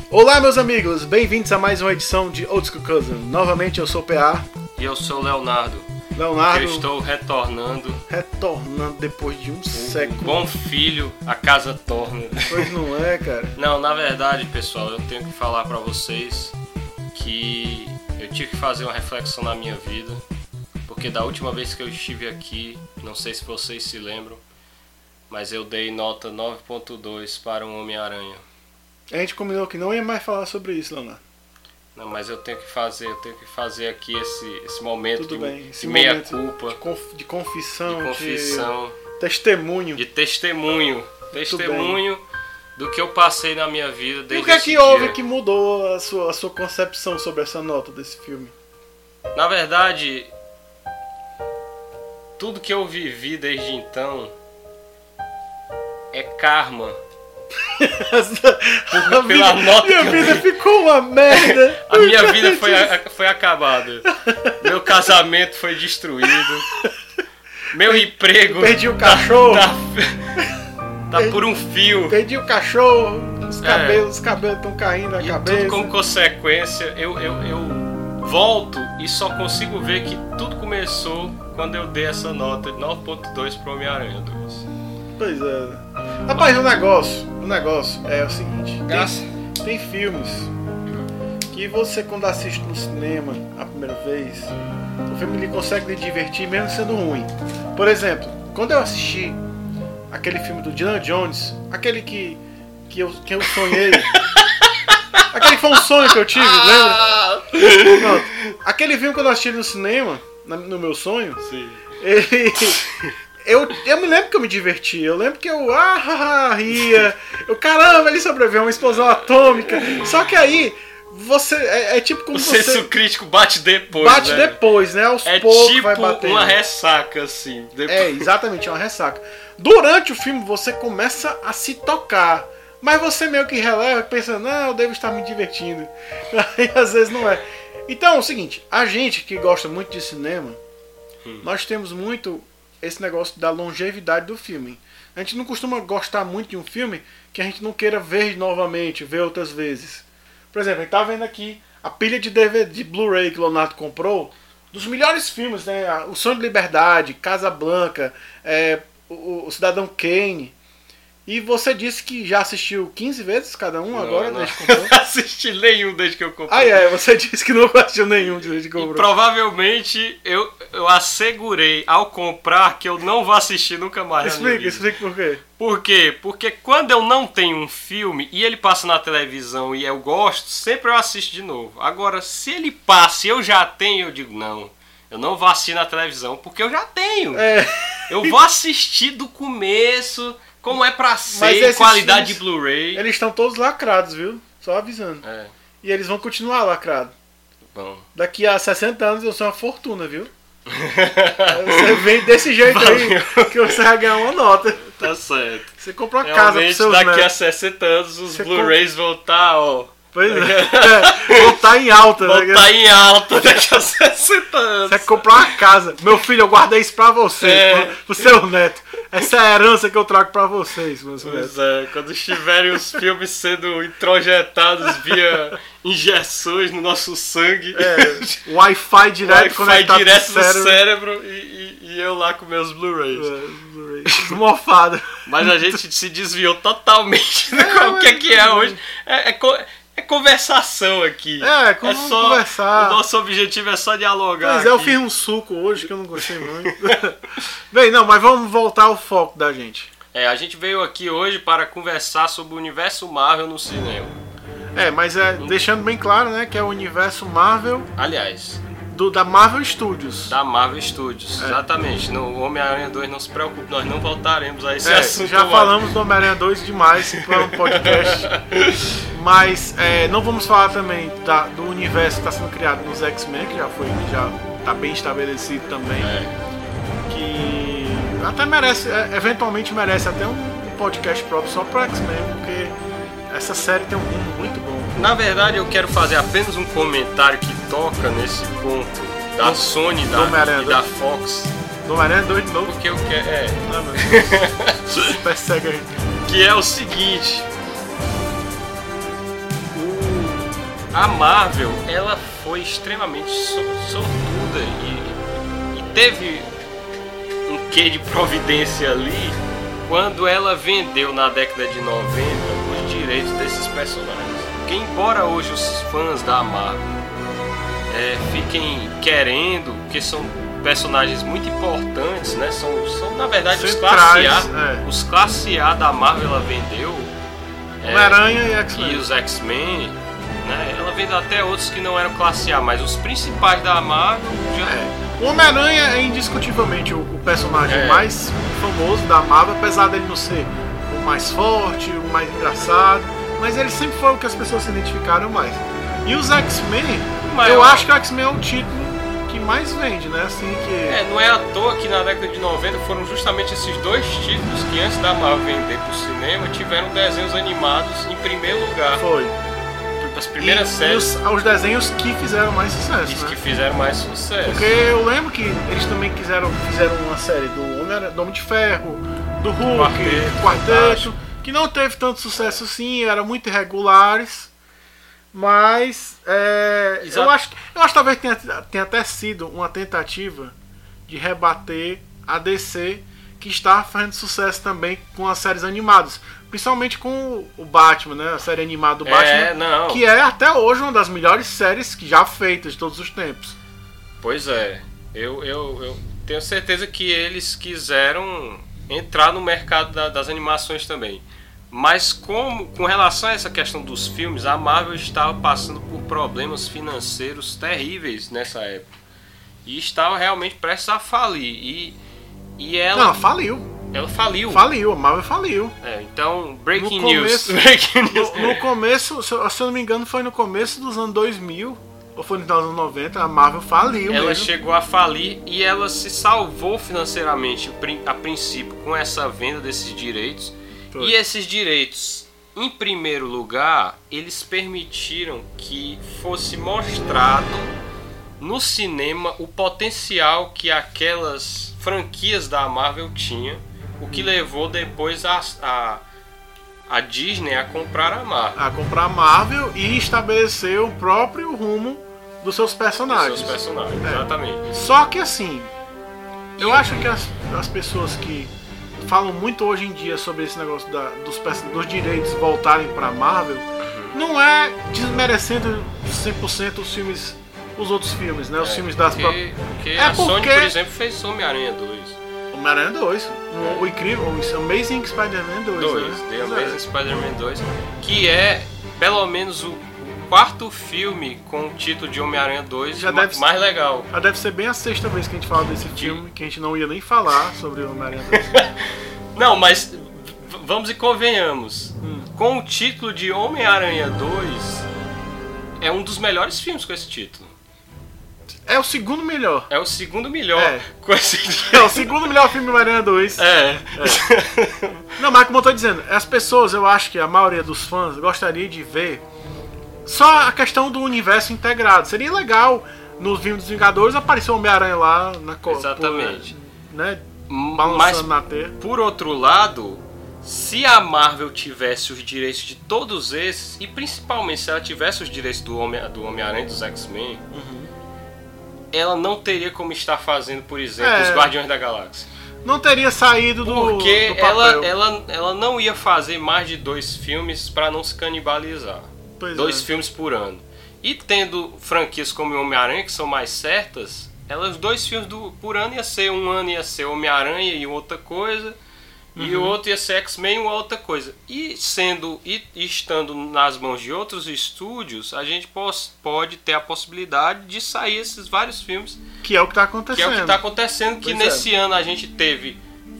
Olá, meus amigos, bem-vindos a mais uma edição de Old School Cousin. Novamente eu sou o PA. E eu sou o Leonardo. Eu estou retornando depois de um século. Bom filho, a casa torna. Pois não é, cara? Não, na verdade, pessoal, eu tenho que falar pra vocês que eu tive que fazer uma reflexão na minha vida. Porque da última vez que eu estive aqui, não sei se vocês se lembram, mas eu dei nota 9.2 para um Homem-Aranha. A gente combinou que não ia mais falar sobre isso, Leonardo. Não, mas eu tenho que fazer aqui esse momento esse meia-culpa. De confissão. De testemunho. Testemunho do que eu passei na minha vida desde E o que é que houve que mudou a sua concepção sobre essa nota desse filme? Na verdade, tudo que eu vivi desde então é karma. Minha vida ficou uma merda. A minha vida foi acabada. Meu casamento foi destruído. Meu emprego. Perdi o cachorro. Tá por um fio. Perdi o cachorro. Os cabelos estão caindo na cabeça. Tudo como consequência, eu volto e só consigo ver que tudo começou quando eu dei essa nota de 9.2 pro Homem-Aranha 2. Pois é. Rapaz, o negócio é o seguinte. Tem filmes que você, quando assiste no cinema a primeira vez, o filme ele consegue lhe divertir mesmo sendo ruim. Por exemplo, quando eu assisti aquele filme do Indiana Jones, aquele que eu sonhei, aquele que foi um sonho que eu tive, lembra? Pronto. Aquele filme que eu assisti no cinema, no meu sonho, sim. Eu me lembro que eu me diverti, eu lembro que eu ria, caramba, ele sobreviveu a uma explosão atômica. Só que aí, você, é tipo como você... O senso crítico bate depois, Bate depois, né? Aos poucos tipo vai bater. Uma ressaca, assim. Depois... É, exatamente, uma ressaca. Durante o filme, você começa a se tocar. Mas você meio que releva, pensa, não, eu devo estar me divertindo. Aí, às vezes, não é. Então, é o seguinte, a gente que gosta muito de cinema, nós temos muito... esse negócio da longevidade do filme. A gente não costuma gostar muito de um filme que a gente não queira ver novamente, ver outras vezes. Por exemplo, a gente tá vendo aqui a pilha de DVD, de Blu-ray que o Leonardo comprou, dos melhores filmes, né? O Sonho de Liberdade, Casablanca, o Cidadão Kane. E você disse que já assistiu 15 vezes cada um agora, desde que comprou? Não assisti nenhum desde que eu comprei. Você disse que não assistiu nenhum desde que comprou. E provavelmente eu assegurei ao comprar que eu não vou assistir nunca mais. Explica por quê. Por quê? Porque quando eu não tenho um filme e ele passa na televisão e eu gosto, sempre eu assisto de novo. Agora, se ele passa e eu já tenho, eu digo, não, eu não vou assistir na televisão porque eu já tenho. Eu vou assistir do começo... Como é pra ser, qualidade de Blu-ray. Eles estão todos lacrados, viu? Só avisando. E eles vão continuar lacrados. Bom. Daqui a 60 anos eu sou uma fortuna, viu? Você vem desse jeito aí que você vai ganhar uma nota. Tá certo. Você compra uma casa pro seus daqui a 60 anos os Blu-rays vão estar, Pois é. Vão estar em alta. Vão estar em alta daqui a 60 anos. Você comprar uma casa. Meu filho, eu guardei isso pra você, pro seu neto. Essa é a herança que eu trago pra vocês, meus netos. Pois é, quando estiverem os filmes sendo introjetados via injeções no nosso sangue. Wi-Fi direto conectado no cérebro e eu lá com meus Blu-rays. Mofado. Mas a gente se desviou totalmente do que é hoje. É conversação aqui. Como conversar. O nosso objetivo é só dialogar. Pois eu fiz um suco hoje que eu não gostei muito. Bem, mas vamos voltar ao foco da gente. A gente veio aqui hoje para conversar sobre o universo Marvel no cinema. Mas deixando bem claro, né, que é o universo Marvel. Aliás, da Marvel Studios. Da Marvel Studios, exatamente. No Homem-Aranha 2, não se preocupe, nós não voltaremos a esse assunto. Já falamos do Homem-Aranha 2 demais para um podcast. Mas não vamos falar também do universo que está sendo criado nos X-Men, que já está bem estabelecido também. Que até merece, eventualmente merece até um podcast próprio só para X-Men, porque essa série tem um rumo muito bom. Na verdade, eu quero fazer apenas um comentário que toca nesse ponto da Sony e da Fox. Do Homem-Aranha 2 de novo? Porque eu quero. Não, mas... Persegue aí. Que é o seguinte: a Marvel, ela foi extremamente sortuda e teve um quê de providência ali quando ela vendeu na década de 90 os direitos desses personagens. Porque embora hoje os fãs da Marvel fiquem querendo, porque são personagens muito importantes, né? São na verdade os classe A, os classe A da Marvel ela vendeu. Homem-Aranha e X-Men. E os X-Men, né? Ela vendeu até outros que não eram classe A, mas os principais da Marvel já... O Homem-Aranha é indiscutivelmente o personagem mais famoso da Marvel, apesar dele não ser o mais forte, o mais engraçado, mas ele sempre foi o que as pessoas se identificaram mais. E os X-Men, eu acho que o X-Men é o título que mais vende, né? Assim que... não é à toa que na década de 90 foram justamente esses dois títulos que antes da Marvel vender pro cinema tiveram desenhos animados em primeiro lugar. Foi. As primeiras séries. E os desenhos que fizeram mais sucesso. Os né? que fizeram mais sucesso. Porque eu lembro que eles também fizeram uma série do Homem de Ferro, do Hulk, Quarteto, que não teve tanto sucesso assim, eram muito irregulares. Mas eu acho que talvez tenha até sido uma tentativa de rebater a DC, que está fazendo sucesso também com as séries animadas. Principalmente com o Batman, né? A série animada do Batman, que é até hoje uma das melhores séries que já feitas de todos os tempos. Pois é, eu tenho certeza que eles quiseram entrar no mercado das animações também. Mas com relação a essa questão dos filmes, a Marvel estava passando por problemas financeiros terríveis nessa época. E estava realmente prestes a falir. E ela... Não, faliu. Ela faliu. Faliu, a Marvel faliu. Então, breaking news. No começo, se eu não me engano, foi no começo dos anos 2000, ou foi no final dos anos 90, a Marvel faliu. Ela chegou a falir e ela se salvou financeiramente, a princípio, com essa venda desses direitos. Foi. E esses direitos, em primeiro lugar, eles permitiram que fosse mostrado no cinema o potencial que aquelas franquias da Marvel tinham. O que levou depois a Disney a comprar a Marvel. A comprar a Marvel e estabelecer o próprio rumo dos seus personagens. Exatamente. Só que assim, eu acho que as pessoas que falam muito hoje em dia sobre esse negócio dos direitos voltarem para a Marvel, não é desmerecendo 100% os outros filmes, né? Os filmes das próprias... Porque a Sony, por exemplo, fez Homem-Aranha 2. Homem-Aranha 2, o incrível, o Amazing Spider-Man 2, né? The Amazing Spider-Man 2, que é pelo menos o quarto filme com o título de Homem-Aranha 2 mais legal. Já deve ser bem a sexta vez que a gente fala desse filme, que a gente não ia nem falar sobre o Homem-Aranha 2. Não, mas vamos e convenhamos. Com o título de Homem-Aranha 2, é um dos melhores filmes com esse título. É o segundo melhor. É o segundo melhor. Com esse... É o segundo melhor filme do Homem-Aranha 2. Não, mas como eu tô dizendo, as pessoas, eu acho que a maioria dos fãs gostaria de ver só a questão do universo integrado. Seria legal no filme dos Vingadores aparecer o Homem-Aranha lá na Exatamente. Né, balançando na terra. Por outro lado, se a Marvel tivesse os direitos de todos esses, e principalmente se ela tivesse os direitos do Homem-Aranha e dos X-Men, ela não teria como estar fazendo, por exemplo, os Guardiões da Galáxia. Não teria saído do papel. Porque ela não ia fazer mais de 2 filmes para não se canibalizar. 2 filmes por ano. E tendo franquias como o Homem-Aranha, que são mais certas, os 2 filmes por ano ia ser, um ano ia ser Homem-Aranha e outra coisa, e o outro ia ser X-Men e outra coisa. E estando nas mãos de outros estúdios, a gente pode ter a possibilidade de sair esses vários filmes. Que é o que está acontecendo. Que é o que está acontecendo, que nesse ano a gente teve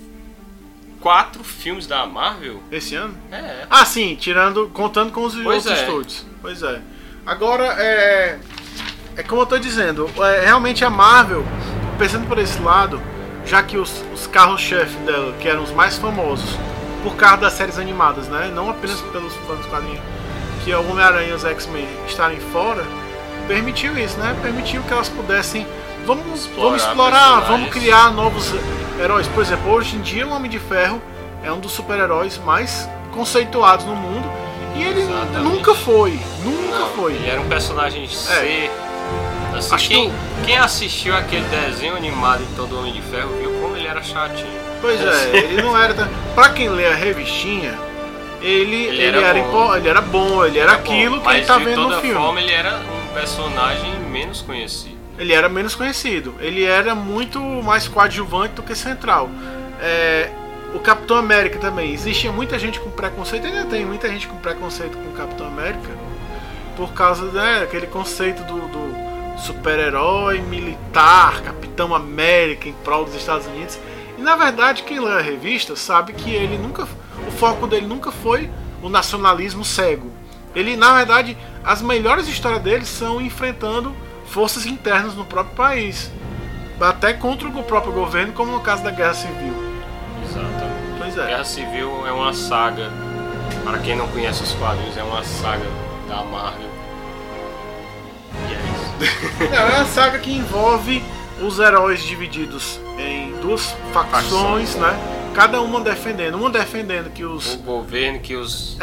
4 filmes da Marvel. Esse ano? Ah, sim, contando com os outros estúdios. Pois é. Agora, é como eu estou dizendo, realmente a Marvel, pensando por esse lado, já que os carros-chefe dela, que eram os mais famosos, por causa das séries animadas, né? Não apenas pelos fãs dos quadrinhos, que é o Homem-Aranha e os X-Men estarem fora, permitiu isso, né? Permitiu que elas pudessem... Vamos explorar, vamos criar novos heróis. Por exemplo, hoje em dia o Homem de Ferro é um dos super-heróis mais conceituados no mundo E ele Exatamente. nunca foi. Ele era um personagem C. Assim, Acho que quem assistiu aquele desenho animado então do Homem de Ferro viu como ele era chatinho. Pois é, ele não era. Pra quem lê a revistinha, ele era bom, ele era aquilo que ele tá vendo no filme. De toda forma, ele era um personagem menos conhecido. Ele era menos conhecido. Ele era muito mais coadjuvante do que central. O Capitão América também. Existia muita gente com preconceito, ainda tem muita gente com preconceito com o Capitão América, por causa daquele conceito do super-herói militar, Capitão América em prol dos Estados Unidos. E na verdade, quem lê a revista sabe que ele nunca. O foco dele nunca foi o nacionalismo cego. Ele, na verdade, as melhores histórias dele são enfrentando forças internas no próprio país, até contra o próprio governo, como no caso da Guerra Civil. Exatamente. Pois é. Guerra Civil é uma saga, para quem não conhece os quadrinhos, é uma saga da Marvel. E é isso. É uma saga que envolve os heróis divididos em duas facções, né? Cada uma defendendo que os o governo, que os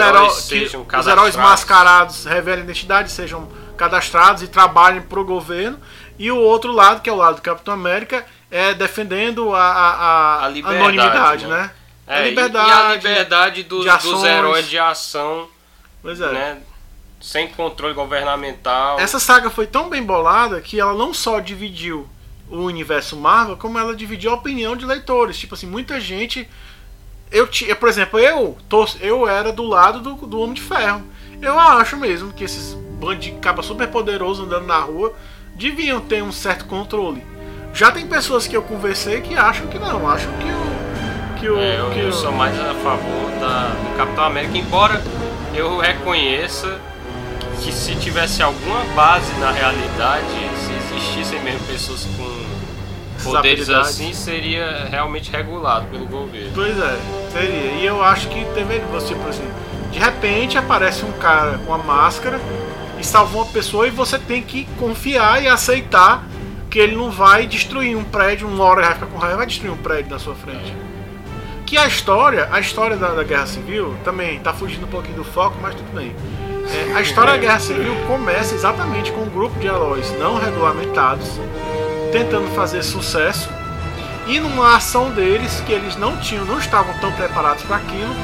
os heróis mascarados revelem a identidade, sejam cadastrados e trabalhem pro governo, e o outro lado, que é o lado do Capitão América, é defendendo a anonimidade, né? A liberdade, e a liberdade dos heróis de ação, pois é. Né? Sem controle governamental. Essa saga foi tão bem bolada que ela não só dividiu o universo Marvel, como ela dividiu a opinião de leitores. Tipo assim, muita gente. Por exemplo, eu era do lado do Homem de Ferro. Eu acho mesmo que esses bandos de caba super poderosos andando na rua deviam ter um certo controle. Já tem pessoas que eu conversei que acham que não, acham eu sou mais a favor do Capitão América, embora eu reconheça que se tivesse alguma base na realidade, se existissem mesmo pessoas com poderes assim, seria realmente regulado pelo governo. Pois é, seria. E eu acho que deveria, você, por exemplo, de repente aparece um cara com a máscara e salva uma pessoa, e você tem que confiar e aceitar que ele não vai destruir um prédio, uma hora vai ficar com raiva, vai destruir um prédio na sua frente. Que a história da Guerra Civil também tá fugindo um pouquinho do foco, mas tudo bem. A história da Guerra Civil começa exatamente com um grupo de heróis não regulamentados tentando fazer sucesso, e numa ação deles que eles não estavam tão preparados para aquilo,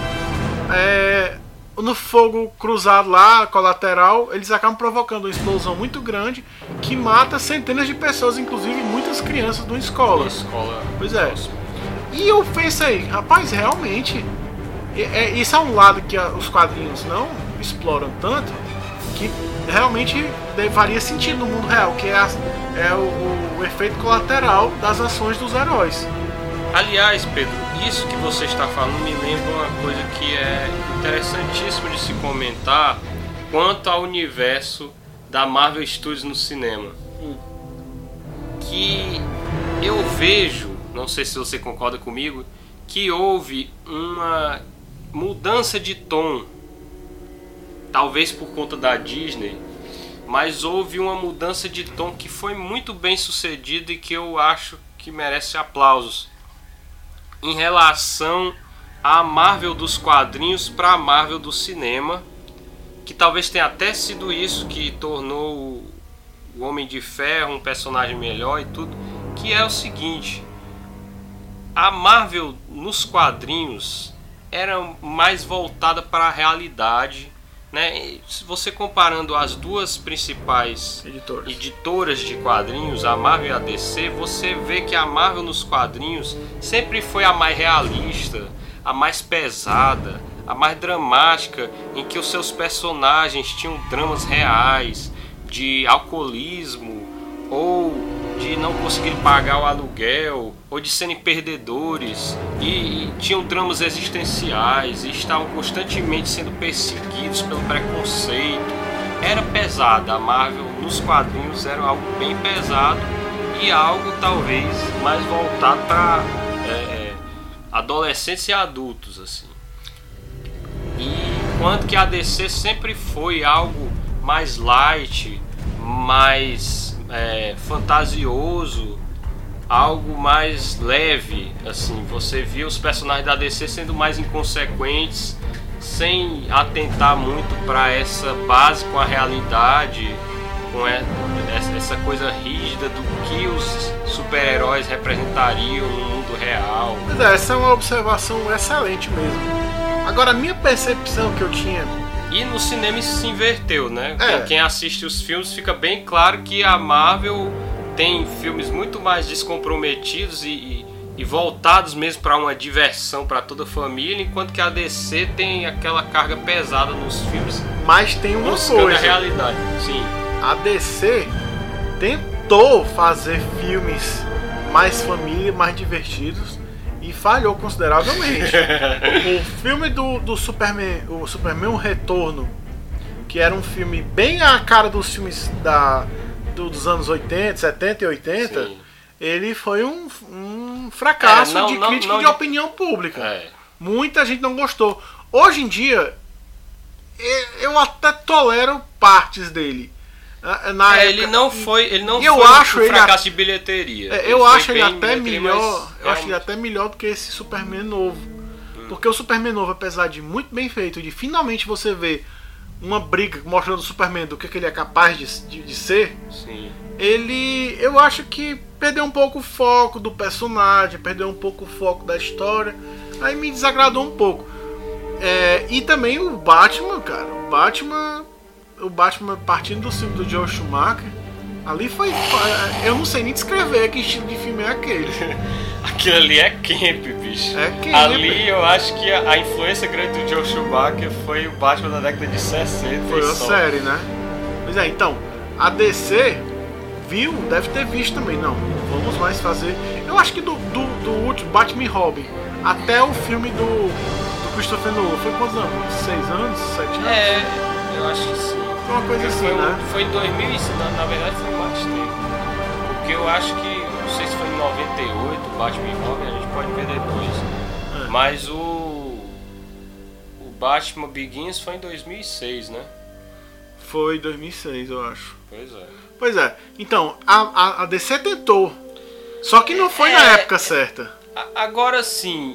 no fogo cruzado lá, colateral, eles acabam provocando uma explosão muito grande que mata centenas de pessoas, inclusive muitas crianças de uma escola. Pois é. E eu pensei, rapaz, realmente isso é um lado que os quadrinhos não exploram tanto, que realmente faria sentido no mundo real, que é o efeito colateral das ações dos heróis. Aliás, Pedro, isso que você está falando me lembra uma coisa que é interessantíssima de se comentar quanto ao universo da Marvel Studios no cinema. Que eu vejo, não sei se você concorda comigo, que houve uma mudança de tom, talvez por conta da Disney, mas houve uma mudança de tom que foi muito bem sucedida e que eu acho que merece aplausos em relação à Marvel dos quadrinhos para a Marvel do cinema, que talvez tenha até sido isso que tornou o Homem de Ferro um personagem melhor e tudo, que é o seguinte: a Marvel nos quadrinhos era mais voltada para a realidade, né? Se você comparando as duas principais editoras de quadrinhos, a Marvel e a DC, você vê que a Marvel nos quadrinhos sempre foi a mais realista, a mais pesada, a mais dramática, em que os seus personagens tinham dramas reais de alcoolismo, ou de não conseguir pagar o aluguel, ou de serem perdedores, e tinham dramas existenciais, e estavam constantemente sendo perseguidos pelo preconceito. Era pesada, a Marvel nos quadrinhos era algo bem pesado, e algo talvez mais voltado para adolescentes e adultos, assim. E enquanto que a DC sempre foi algo mais light, mais fantasioso, algo mais leve, assim. Você via os personagens da DC sendo mais inconsequentes sem atentar muito para essa base com a realidade, com essa coisa rígida do que os super-heróis representariam no mundo real. Mas essa é uma observação excelente mesmo. Agora, a minha percepção que eu tinha... E no cinema isso se inverteu, né? Quem assiste os filmes fica bem claro que a Marvel tem filmes muito mais descomprometidos e voltados mesmo para uma diversão para toda a família, enquanto que a DC tem aquela carga pesada nos filmes. Mas tem uma buscando coisa. a realidade. Sim. A DC tentou fazer filmes mais família, mais divertidos e falhou consideravelmente. O filme do Superman, o Superman O Retorno, que era um filme bem à cara dos filmes dos anos 80, 70 e 80, sim, ele foi um fracasso de crítica e de opinião pública. Muita gente não gostou. Hoje em dia, eu até tolero partes dele. Na época, ele não foi um fracasso de bilheteria. Eu acho ele até melhor. Eu acho ele até melhor do que esse Superman novo. Porque o Superman novo, apesar de muito bem feito, de finalmente você ver uma briga mostrando o Superman do que ele é capaz de ser, sim, eu acho que perdeu um pouco o foco do personagem, perdeu um pouco o foco da história. Aí me desagradou um pouco. E também o Batman, cara. O Batman partindo do filme do Joel Schumacher, ali foi... Eu não sei nem descrever que estilo de filme é aquele. Aquilo ali é camp, bicho. É camp. Ali eu acho que a influência grande do Joel Schumacher foi o Batman da década de 60. Foi a série, né? Pois é, então, a DC viu, deve ter visto também. Não vamos mais fazer... Eu acho que do último, Batman e Robin, até o filme do Christopher Nolan, foi quantos anos? 6 anos? 7 anos? Eu acho que sim. Foi uma coisa assim, né? Foi em 2005, na verdade foi mais tempo. Porque eu acho que, não sei se foi em 98, Batman e Robin, a gente pode ver depois. Mas o Batman Begins foi em 2006, né? Foi em 2006, eu acho. Pois é. Então, a DC tentou. Só que não foi na época certa. Agora sim...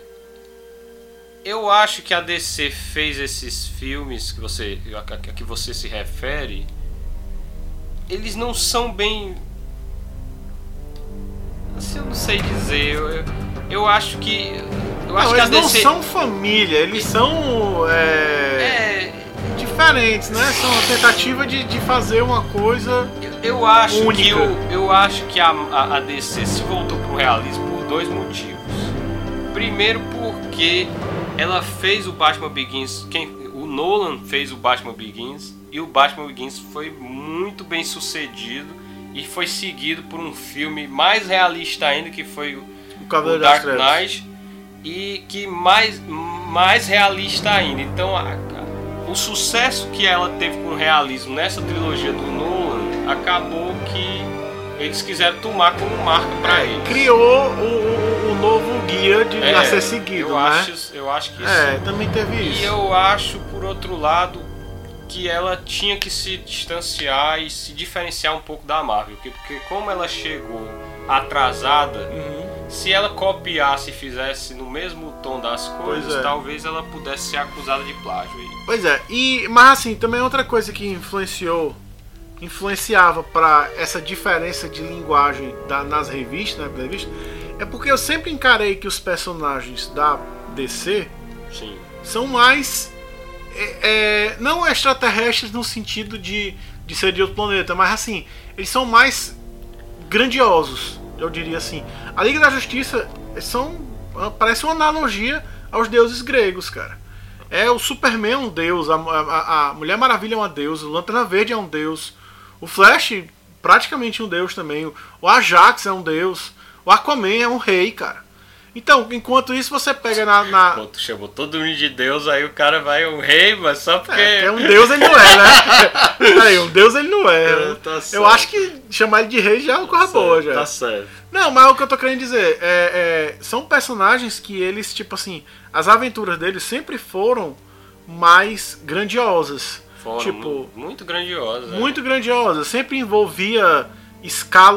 Eu acho que a DC fez esses filmes que você se refere, eles não são bem... Assim, eu não sei dizer. Eu acho que... que eles não são família, eles são diferentes, né? São uma tentativa de fazer uma coisa eu acho única. Eu acho que a DC se voltou pro realismo por dois motivos. Primeiro porque ela fez o Batman Begins, o Nolan fez o Batman Begins, e o Batman Begins foi muito bem sucedido e foi seguido por um filme mais realista ainda, que foi o Dark Knight, e que mais realista ainda. Então o sucesso que ela teve com o realismo nessa trilogia do Nolan acabou que eles quiseram tomar como marca para eles. Criou o novo guia a ser seguido, eu acho que sim. Também teve isso. E eu acho, por outro lado, que ela tinha que se distanciar e se diferenciar um pouco da Marvel. Porque como ela chegou atrasada, se ela copiasse e fizesse no mesmo tom das coisas, talvez ela pudesse ser acusada de plágio aí. Pois é, mas assim, também outra coisa que influenciava para essa diferença de linguagem nas revistas, é porque eu sempre encarei que os personagens da DC são mais não extraterrestres no sentido de ser de outro planeta, mas assim, eles são mais grandiosos, eu diria assim. A Liga da Justiça parece uma analogia aos deuses gregos, cara. O Superman é um deus, a Mulher Maravilha é uma deusa, o Lanterna Verde é um deus, o Flash praticamente um deus também, o Ajax é um deus, o Aquaman é um rei, cara. Então, enquanto isso você pega Pô, tu chamou todo mundo de deus, aí o cara vai um rei, mas só porque... porque um deus ele não é, né? Aí, um deus ele não é. Tá certo. Eu acho que chamar ele de rei já é uma coisa boa, já. Tá certo. Não, mas o que eu tô querendo dizer são personagens que eles, tipo assim, as aventuras deles sempre foram mais grandiosas. Foram muito grandiosas. Muito grandiosas. Sempre envolvia escalas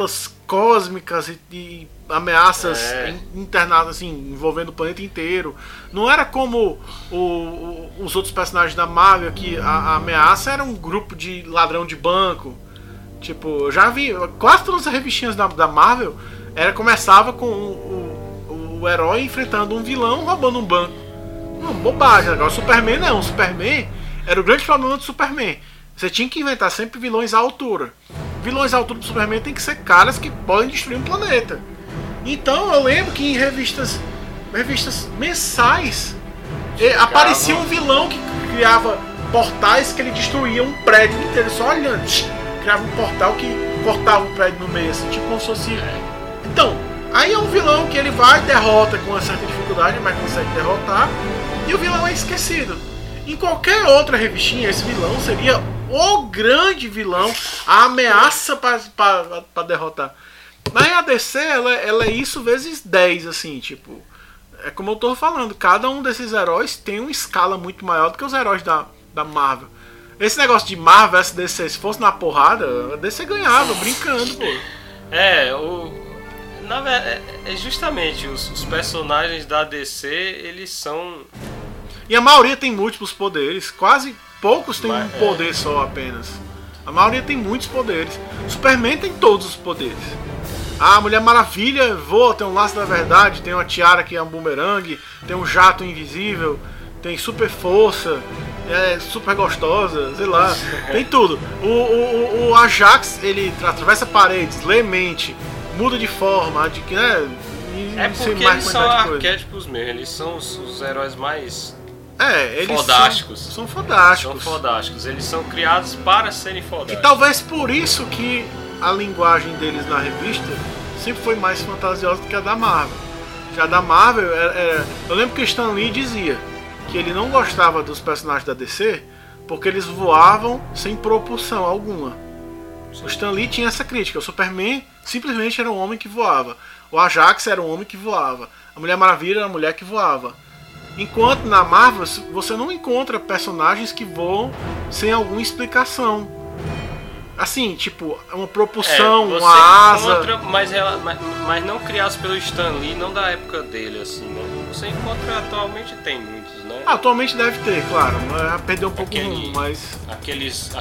cósmicas e ameaças internadas, assim, envolvendo o planeta inteiro. Não era como os outros personagens da Marvel, que a ameaça era um grupo de ladrão de banco. Tipo, eu já vi quase todas as revistinhas da Marvel, começava com o herói enfrentando um vilão roubando um banco. Uma bobagem. Agora o Superman não. O Superman era o grande problema do Superman. Você tinha que inventar sempre vilões à altura. Vilões à altura do Superman tem que ser caras que podem destruir um planeta. Então eu lembro que em revistas mensais aparecia um vilão que criava portais que ele destruía um prédio inteiro, só olhando. Criava um portal que cortava o prédio no meio, assim, tipo como se fosse. Então, aí é um vilão que ele vai e derrota com uma certa dificuldade, mas consegue derrotar, e o vilão é esquecido. Em qualquer outra revistinha, esse vilão seria o grande vilão, a ameaça para derrotar. Mas a DC, ela é isso vezes 10, assim, tipo. É como eu tô falando, cada um desses heróis tem uma escala muito maior do que os heróis da Marvel. Esse negócio de Marvel vs DC, se fosse na porrada, a DC ganhava, brincando, pô. Na verdade, justamente os personagens da DC, eles são... E a maioria tem múltiplos poderes, quase poucos têm um poder só apenas. A maioria tem muitos poderes. Superman tem todos os poderes. A Mulher Maravilha voa, tem um laço da verdade, tem uma tiara que é um bumerangue, tem um jato invisível, tem super força, é super gostosa, sei lá, tem tudo. O Ajax, ele atravessa paredes, lê mente, muda de forma, porque eles são arquétipos mesmo, eles são os heróis mais eles fodásticos. São fodásticos. São fodásticos, eles são criados para serem fodásticos. E talvez por isso que a linguagem deles na revista sempre foi mais fantasiosa do que a da Marvel. Já da Marvel, eu lembro que o Stan Lee dizia que ele não gostava dos personagens da DC porque eles voavam sem propulsão alguma. Sim. O Stan Lee tinha essa crítica. O Superman simplesmente era um homem que voava. O Ajax era um homem que voava. A Mulher Maravilha era uma mulher que voava. Enquanto na Marvel você não encontra personagens que voam sem alguma explicação. Assim, tipo, uma propulsão, uma asa. Mas não criados pelo Stan Lee, não da época dele, assim, né? Você encontra atualmente, tem muitos, né? Atualmente deve ter, claro. Perdeu um pouco o rumo, mas. Aqueles.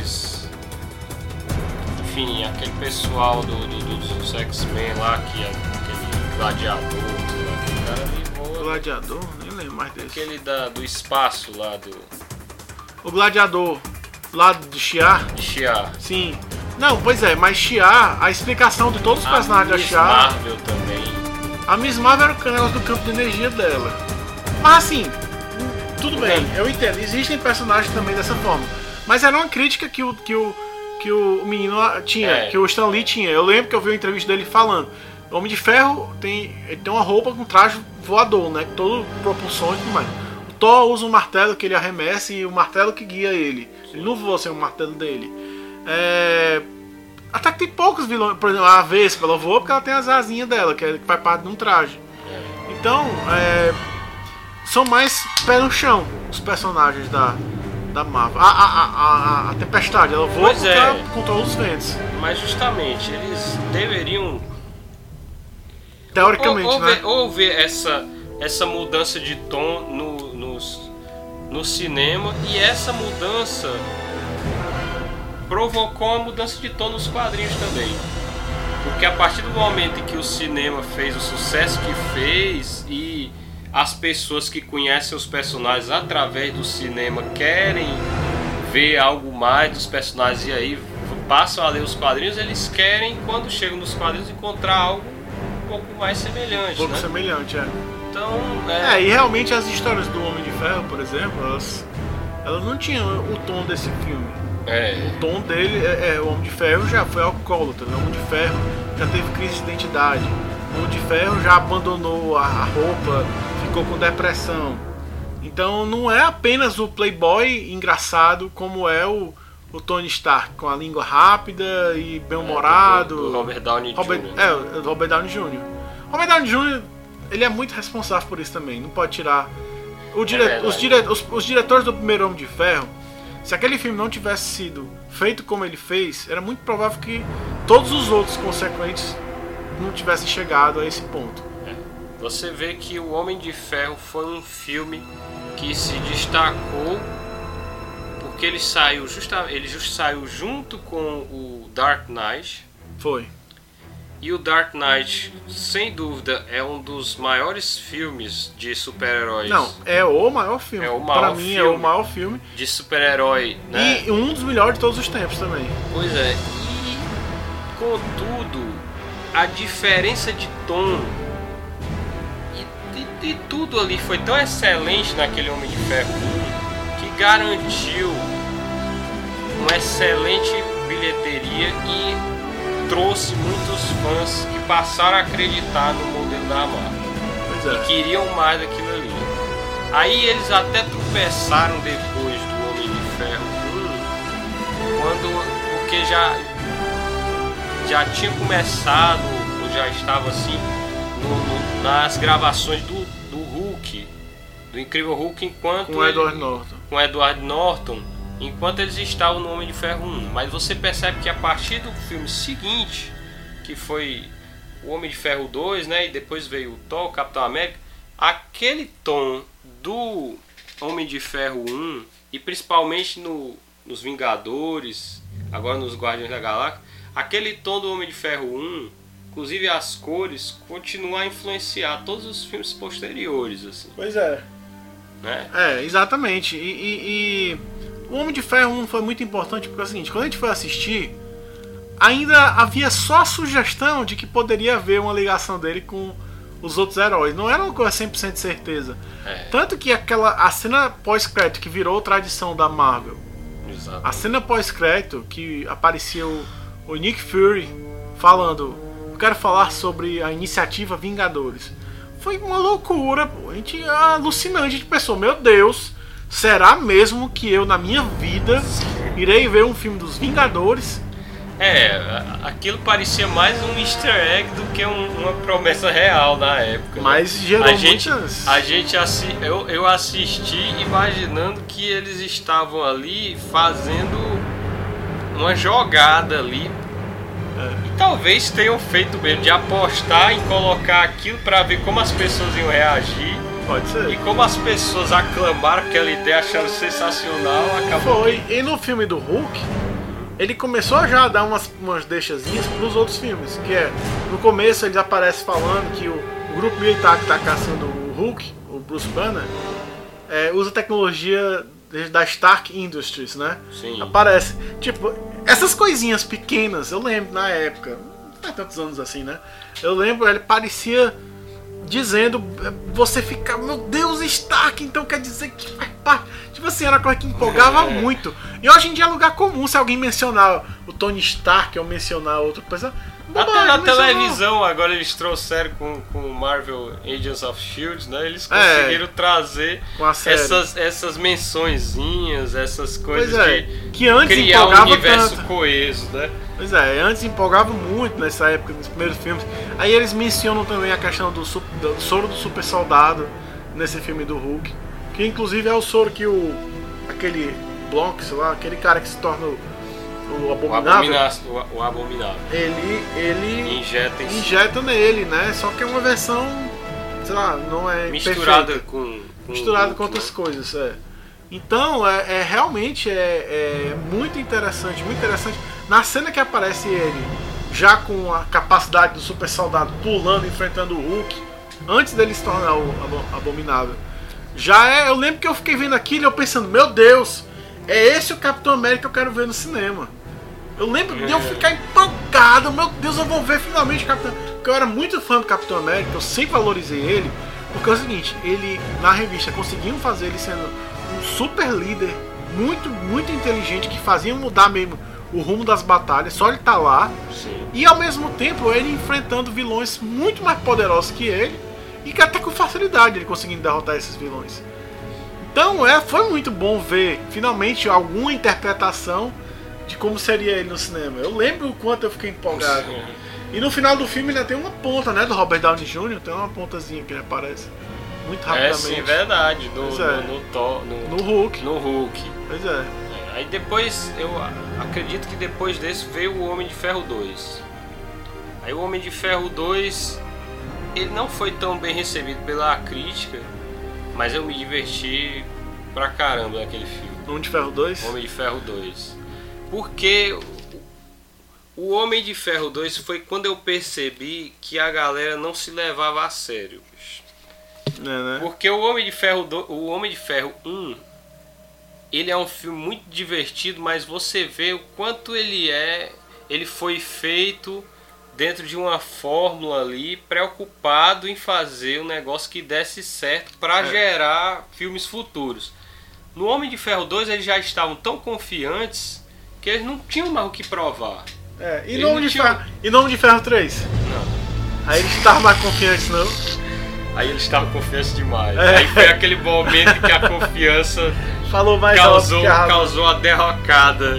Enfim, aquele pessoal dos X-Men lá, que é aquele gladiador, sei lá, aquele cara ali voa. Gladiador? Nem lembro mais desse. Aquele do espaço lá do. O gladiador. Lá de Shi'ar? De Shi'ar. Sim. Não, pois é, mas Shi'ar, a explicação de todos os personagens da Shi'ar... A Miss Marvel também. A Miss Marvel era o negócio do campo de energia dela. Mas assim, tudo bem, eu entendo, existem personagens também dessa forma. Mas era uma crítica que o menino tinha, que o Stan Lee tinha. Eu lembro que eu vi uma entrevista dele falando. O Homem de Ferro ele tem uma roupa com traje voador, né? Todo propulsões e tudo mais. O Thor usa um martelo que ele arremessa e o martelo que guia ele. Ele não voa sem o martelo dele. Até que tem poucos vilões. Por exemplo, a Vespa, ela voa porque ela tem as asinhas dela, que faz parte de um traje. Então, são mais pé no chão os personagens da Marvel. A Tempestade, ela voa porque ela controla os ventos. Mas justamente, eles deveriam... Teoricamente, né? Houve essa mudança de tom no cinema, e essa mudança provocou uma mudança de tom nos quadrinhos também, porque a partir do momento em que o cinema fez o sucesso que fez e as pessoas que conhecem os personagens através do cinema querem ver algo mais dos personagens e aí passam a ler os quadrinhos, eles querem, quando chegam nos quadrinhos, encontrar algo um pouco mais semelhante, um pouco semelhante, Então, e realmente as histórias do Homem de Ferro, por exemplo, elas não tinham o tom desse filme. O tom dele o Homem de Ferro já foi alcoólatra, né? O Homem de Ferro já teve crise de identidade. O Homem de Ferro já abandonou a roupa, ficou com depressão. Então não é apenas o playboy engraçado como é o Tony Stark, com a língua rápida e bem-humorado. Robert Downey Jr. O Robert Downey Jr. Robert Downey Jr. ele é muito responsável por isso também, não pode tirar. Os diretores do primeiro Homem de Ferro, se aquele filme não tivesse sido feito como ele fez, era muito provável que todos os outros consequentes não tivesse chegado a esse ponto. Você vê que o Homem de Ferro foi um filme que se destacou porque ele saiu junto com o Dark Knight. Foi. E o Dark Knight, sem dúvida, é um dos maiores filmes de super-heróis. Não, é o maior filme. Pra mim é o maior filme de super-herói, né? E um dos melhores de todos os tempos também. Pois é. E contudo, a diferença de tom e tudo ali foi tão excelente naquele Homem de Ferro 1 que garantiu uma excelente bilheteria e trouxe muitos fãs que passaram a acreditar no modelo da Marvel e queriam mais daquilo ali. Aí eles até tropeçaram depois do Homem de Ferro 1 porque já tinha começado, ou já estava assim nas gravações do Hulk, do Incrível Hulk, enquanto com Edward Norton, enquanto eles estavam no Homem de Ferro 1. Mas você percebe que a partir do filme seguinte, que foi o Homem de Ferro 2, né, e depois veio o Thor, o Capitão América, aquele tom do Homem de Ferro 1, e principalmente nos Vingadores, agora nos Guardiões da Galáxia, aquele tom do Homem de Ferro 1, inclusive as cores, continuam a influenciar todos os filmes posteriores, assim. Pois é. Né? Exatamente. E o Homem de Ferro 1 foi muito importante porque é o seguinte, quando a gente foi assistir, ainda havia só a sugestão de que poderia haver uma ligação dele com os outros heróis. Não era uma coisa 100% de certeza. Tanto que a cena pós-crédito que virou tradição da Marvel, a cena pós-crédito que aparecia o Nick Fury falando: eu quero falar sobre a iniciativa Vingadores. Foi uma loucura, pô. A gente alucinante, a gente pensou, meu Deus, será mesmo que eu na minha vida irei ver um filme dos Vingadores? Aquilo parecia mais um easter egg do que uma promessa real na época. Mas né? gerou muitas... Eu assisti imaginando que eles estavam ali fazendo uma jogada ali. E talvez tenham feito mesmo, de apostar em colocar aquilo para ver como as pessoas iam reagir. Pode ser. E como as pessoas aclamaram aquela ideia, acharam sensacional, acabou. Foi. E no filme do Hulk, ele começou já a dar umas deixazinhas pros outros filmes. Que é, no começo eles aparecem falando que o grupo militar que tá caçando o Hulk, o Bruce Banner, usa tecnologia da Stark Industries, né? Sim. Aparece. Tipo, essas coisinhas pequenas, eu lembro na época, não faz tantos anos assim, né? Eu lembro, ele parecia dizendo, você fica, meu Deus, Stark, então quer dizer que faz parte. Tipo assim, era uma coisa que empolgava muito. E hoje em dia é lugar comum se alguém mencionar o Tony Stark ou mencionar outra coisa. Até na televisão, agora eles trouxeram com o Marvel Agents of S.H.I.E.L.D., né? Eles conseguiram trazer essas mençõezinhas, essas coisas de que antes criar um universo coeso, né? Pois é, antes empolgava muito nessa época, nos primeiros filmes. Aí eles mencionam também a questão do soro do super soldado nesse filme do Hulk. Que inclusive é o soro que aquele Bronx lá, aquele cara que se torna o Abominável. O Abominável. Ele injeta nele, né? Só que é uma versão, sei lá, não é misturada perfeita. com misturada com outras coisas, Então, realmente muito interessante, muito interessante. Na cena que aparece ele, já com a capacidade do super soldado pulando, enfrentando o Hulk, antes dele se tornar o Abominável. Eu lembro que eu fiquei vendo aquilo e eu pensando, meu Deus, é esse o Capitão América que eu quero ver no cinema. Eu lembro de eu ficar empolgado, meu Deus, eu vou ver finalmente o Capitão América. Porque eu era muito fã do Capitão América, eu sempre valorizei ele. Porque é o seguinte, ele, na revista, conseguiam fazer ele sendo um super líder, muito, muito inteligente, que fazia mudar mesmo o rumo das batalhas, só ele tá lá. Sim. E ao mesmo tempo ele enfrentando vilões muito mais poderosos que ele, e que até com facilidade ele conseguindo derrotar esses vilões. Então foi muito bom ver finalmente alguma interpretação de como seria ele no cinema. Eu lembro o quanto eu fiquei empolgado. Sim. E no final do filme ainda tem uma ponta, né, do Robert Downey Jr., tem uma pontazinha que ele aparece muito rapidamente. Sim, verdade, no Hulk. No Hulk. Pois é. Aí depois, eu acredito que depois desse veio o Homem de Ferro 2. Aí o Homem de Ferro 2, ele não foi tão bem recebido pela crítica, mas eu me diverti pra caramba naquele filme. Homem de Ferro 2? Homem de Ferro 2. Porque o Homem de Ferro 2 foi quando eu percebi que a galera não se levava a sério, bicho. Né? Porque o Homem de Ferro 1, ele é um filme muito divertido, mas você vê o quanto ele foi feito dentro de uma fórmula ali, preocupado em fazer um negócio que desse certo para gerar filmes futuros. No Homem de Ferro 2 eles já estavam tão confiantes que eles não tinham mais o que provar. E no Homem de Ferro 3? Não. Aí eles estavam mais confiantes, não? Aí eles estavam confiantes demais. Aí foi aquele momento que a confiança falou mais causou a derrocada.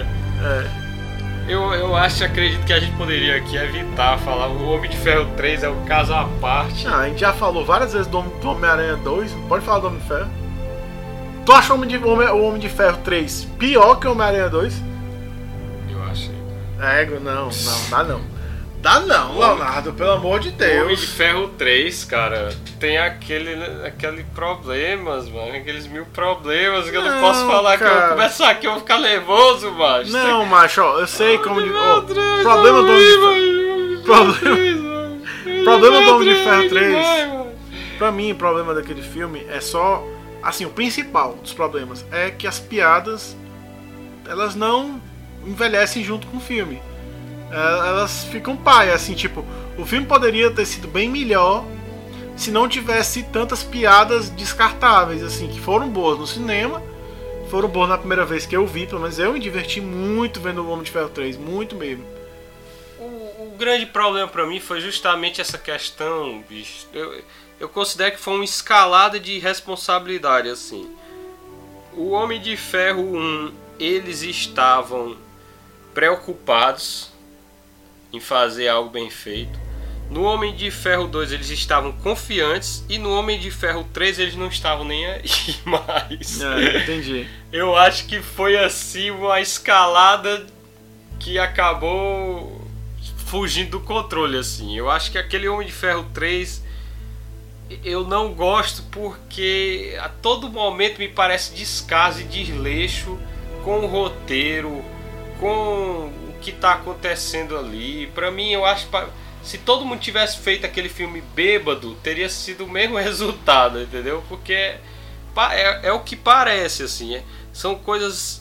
Eu acredito que a gente poderia aqui evitar falar. O Homem de Ferro 3 é um caso à parte. A gente já falou várias vezes do Homem-Aranha 2. Não pode falar do Homem de Ferro. Tu acha o Homem de Ferro 3 pior que o Homem-Aranha 2? Eu achei. Não, dá não. Dá não, Leonardo, pelo amor de Deus. O Homem de Ferro 3, cara, tem aquele problemas, mano. Aqueles 1000 problemas que eu não posso falar, cara. Que eu vou começar aqui, eu vou ficar nervoso, macho. Não, macho, ó, eu sei como... problema do Homem de Ferro... Problema do Homem de Ferro 3... Pra mim, o problema daquele filme é só... Assim, o principal dos problemas é que as piadas, elas não envelhecem junto com o filme. Elas ficam paia, assim, tipo, o filme poderia ter sido bem melhor se não tivesse tantas piadas descartáveis, assim, que foram boas no cinema, foram boas na primeira vez que eu vi, pelo menos eu me diverti muito vendo o Homem de Ferro 3, muito mesmo. O grande problema pra mim foi justamente essa questão, bicho. Eu considero que foi uma escalada de responsabilidade, assim. O Homem de Ferro 1, eles estavam preocupados em fazer algo bem feito. No Homem de Ferro 2 eles estavam confiantes. E no Homem de Ferro 3 eles não estavam nem aí mais. Entendi. Eu acho que foi assim uma escalada que acabou fugindo do controle, assim. Eu acho que aquele Homem de Ferro 3 eu não gosto porque a todo momento me parece descaso e desleixo com o roteiro, com o que está acontecendo ali. Pra mim, eu acho que se todo mundo tivesse feito aquele filme bêbado, teria sido o mesmo resultado, entendeu? Porque é o que parece, assim. São coisas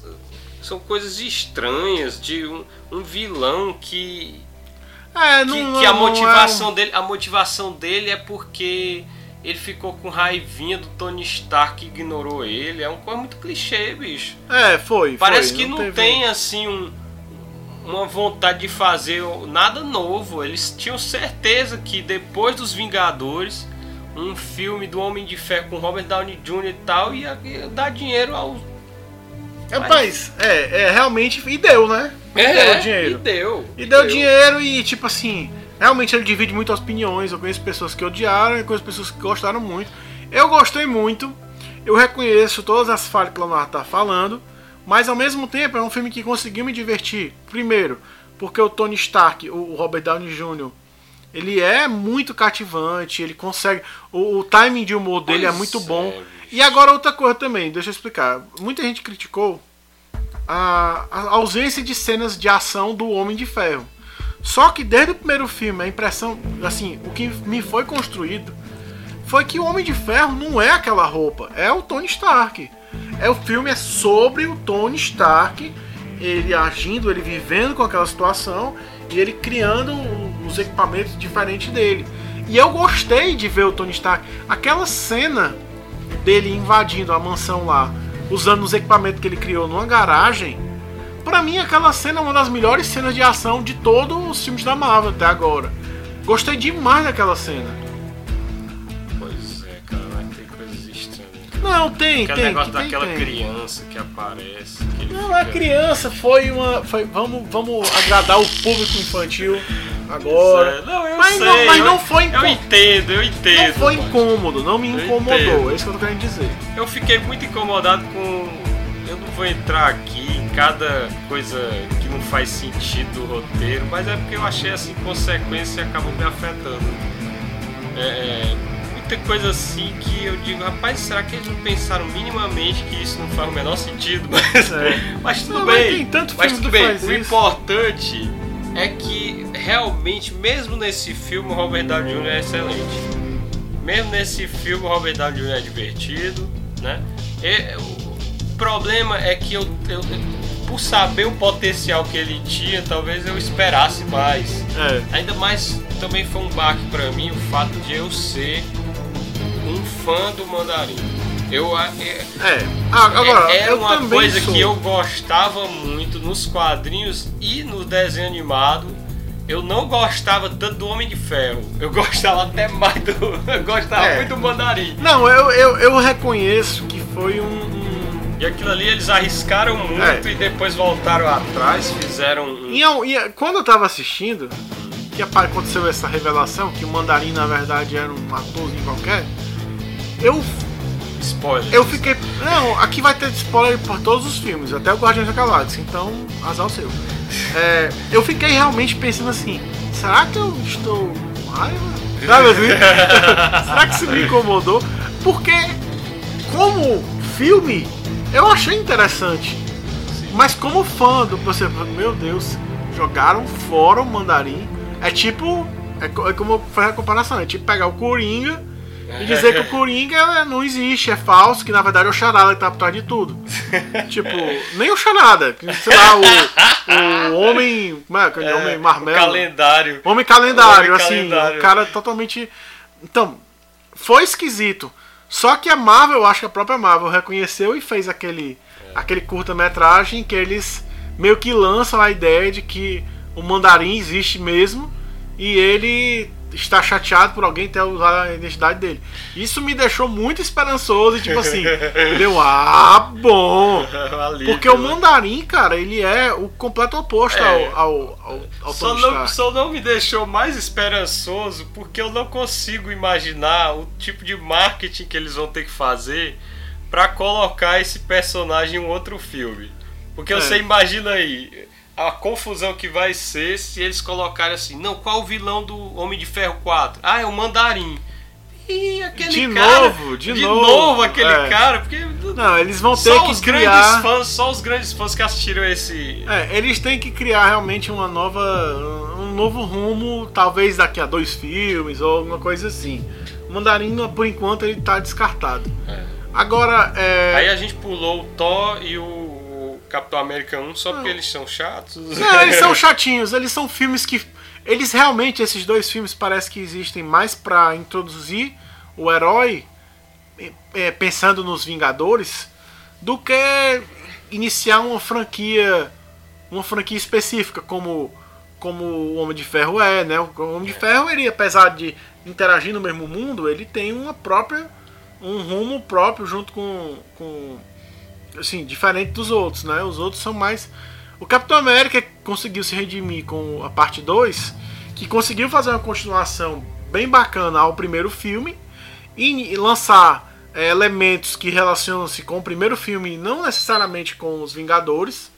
estranhas de um vilão que a motivação dele é porque ele ficou com raivinha do Tony Stark e ignorou ele. É uma coisa muito clichê, bicho. Parece que não tem assim uma vontade de fazer nada novo. Eles tinham certeza que depois dos Vingadores, um filme do Homem de Ferro com Robert Downey Jr. e tal ia dar dinheiro ao... Rapaz, realmente, e deu, né? Deu dinheiro. E deu dinheiro e, tipo assim, realmente ele divide muitas opiniões. Eu conheço pessoas que odiaram e conheço pessoas que gostaram muito. Eu gostei muito. Eu reconheço todas as falhas que o Leonardo tá falando. Mas, ao mesmo tempo, é um filme que conseguiu me divertir. Primeiro, porque o Tony Stark, o Robert Downey Jr., ele é muito cativante. Ele consegue... O timing de humor dele é muito bom. E agora outra coisa também, deixa eu explicar. Muita gente criticou a ausência de cenas de ação do Homem de Ferro. Só que desde o primeiro filme, a impressão, assim, o que me foi construído foi que o Homem de Ferro não é aquela roupa, é o Tony Stark. O filme é sobre o Tony Stark, ele agindo, ele vivendo com aquela situação e ele criando os equipamentos diferentes dele. E eu gostei de ver o Tony Stark. Aquela cena dele invadindo a mansão lá, usando os equipamentos que ele criou numa garagem, pra mim aquela cena é uma das melhores cenas de ação de todos os filmes da Marvel até agora. Gostei demais daquela cena. Pois é, cara, mas tem coisas estranhas. Não, tem. Aquele negócio daquela criança que aparece. A criança foi uma... Vamos agradar o público infantil agora. Mas não foi incômodo. Eu entendo. Não foi incômodo, não me incomodou. É isso que eu tô querendo dizer. Eu fiquei muito incomodado com eu não vou entrar aqui em cada coisa que não faz sentido do roteiro, mas é porque eu achei essa inconsequência e acabou me afetando. Muita coisa assim que eu digo, rapaz, será que eles não pensaram minimamente que isso não faz o menor sentido? Mas tudo bem. Mas tudo bem. O importante é que realmente, mesmo nesse filme, o Robert Downey Jr. é excelente. Mesmo nesse filme, o Robert Downey Jr. é divertido, né? O problema é que eu, por saber o potencial que ele tinha, talvez eu esperasse mais. Ainda mais, também foi um baque pra mim o fato de eu ser um fã do Mandarim. Agora, era eu uma também coisa sou. que eu gostava muito nos quadrinhos e no desenho animado. Eu não gostava tanto do Homem de Ferro. Eu gostava até mais do... Eu gostava muito do Mandarim. Não, eu reconheço que foi E aquilo ali eles arriscaram muito e depois voltaram atrás, fizeram... Quando eu tava assistindo, que aconteceu essa revelação, que o Mandarim na verdade era um atorzinho qualquer, Spoiler. eu fiquei... Não, aqui vai ter spoiler por todos os filmes, até o Guardiões da Galáxia, então azar o seu. Eu fiquei realmente pensando assim, será que eu estou com raiva? Sabe assim? Será que isso me incomodou? Porque, como filme, eu achei interessante. Sim. Mas como fã do você, meu Deus, jogaram fora o Mandarim. É tipo, é como foi a comparação, é tipo pegar o Coringa e dizer que o Coringa não existe, é falso, que na verdade é o Charada que tá por trás de tudo. Tipo, nem o Charada, sei lá, o homem. Como é que é? Homem marmelo. Calendário. Homem calendário, Homem assim, calendário. o cara totalmente. Então, foi esquisito. Só que a Marvel, eu acho que a própria Marvel reconheceu e fez aquele curta-metragem que eles meio que lançam a ideia de que o Mandarim existe mesmo e ele está chateado por alguém ter usado a identidade dele. Isso me deixou muito esperançoso e tipo assim, bom. Porque o Mandarim, cara, ele é o completo oposto ao Tony Stark. Só não me deixou mais esperançoso porque eu não consigo imaginar o tipo de marketing que eles vão ter que fazer pra colocar esse personagem em um outro filme. Porque você imagina aí a confusão que vai ser se eles colocarem assim, não, qual o vilão do Homem de Ferro 4? Ah, é o Mandarim. E aquele de novo aquele cara, porque não, eles vão ter que criar só os grandes fãs que assistiram esse. Eles têm que criar realmente um novo rumo, talvez daqui a 2 filmes ou alguma coisa assim. O Mandarim, por enquanto, ele tá descartado. Agora, aí a gente pulou o Thor e o Capitão América 1 só porque eles são chatos. Não, eles são chatinhos, eles são filmes que eles realmente, esses 2 filmes parece que existem mais pra introduzir o herói pensando nos Vingadores do que iniciar uma franquia específica como o Homem de Ferro né? O Homem de Ferro, ele, apesar de interagir no mesmo mundo, ele tem um rumo próprio junto com assim, diferente dos outros, né? Os outros são mais... O Capitão América conseguiu se redimir com a parte 2, que conseguiu fazer uma continuação bem bacana ao primeiro filme e lançar elementos que relacionam-se com o primeiro filme, não necessariamente com os Vingadores.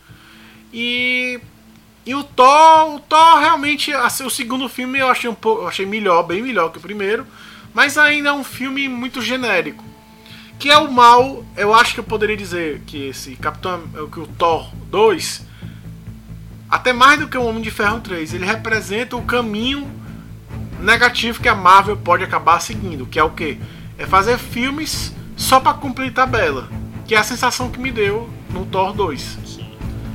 E o Thor realmente, assim, o segundo filme eu achei melhor, bem melhor que o primeiro, mas ainda é um filme muito genérico. Que é o mal, eu acho que eu poderia dizer que que o Thor 2, até mais do que o Homem de Ferro 3, ele representa o caminho negativo que a Marvel pode acabar seguindo, que é o quê? É fazer filmes só para cumprir tabela, que é a sensação que me deu no Thor 2. Sim.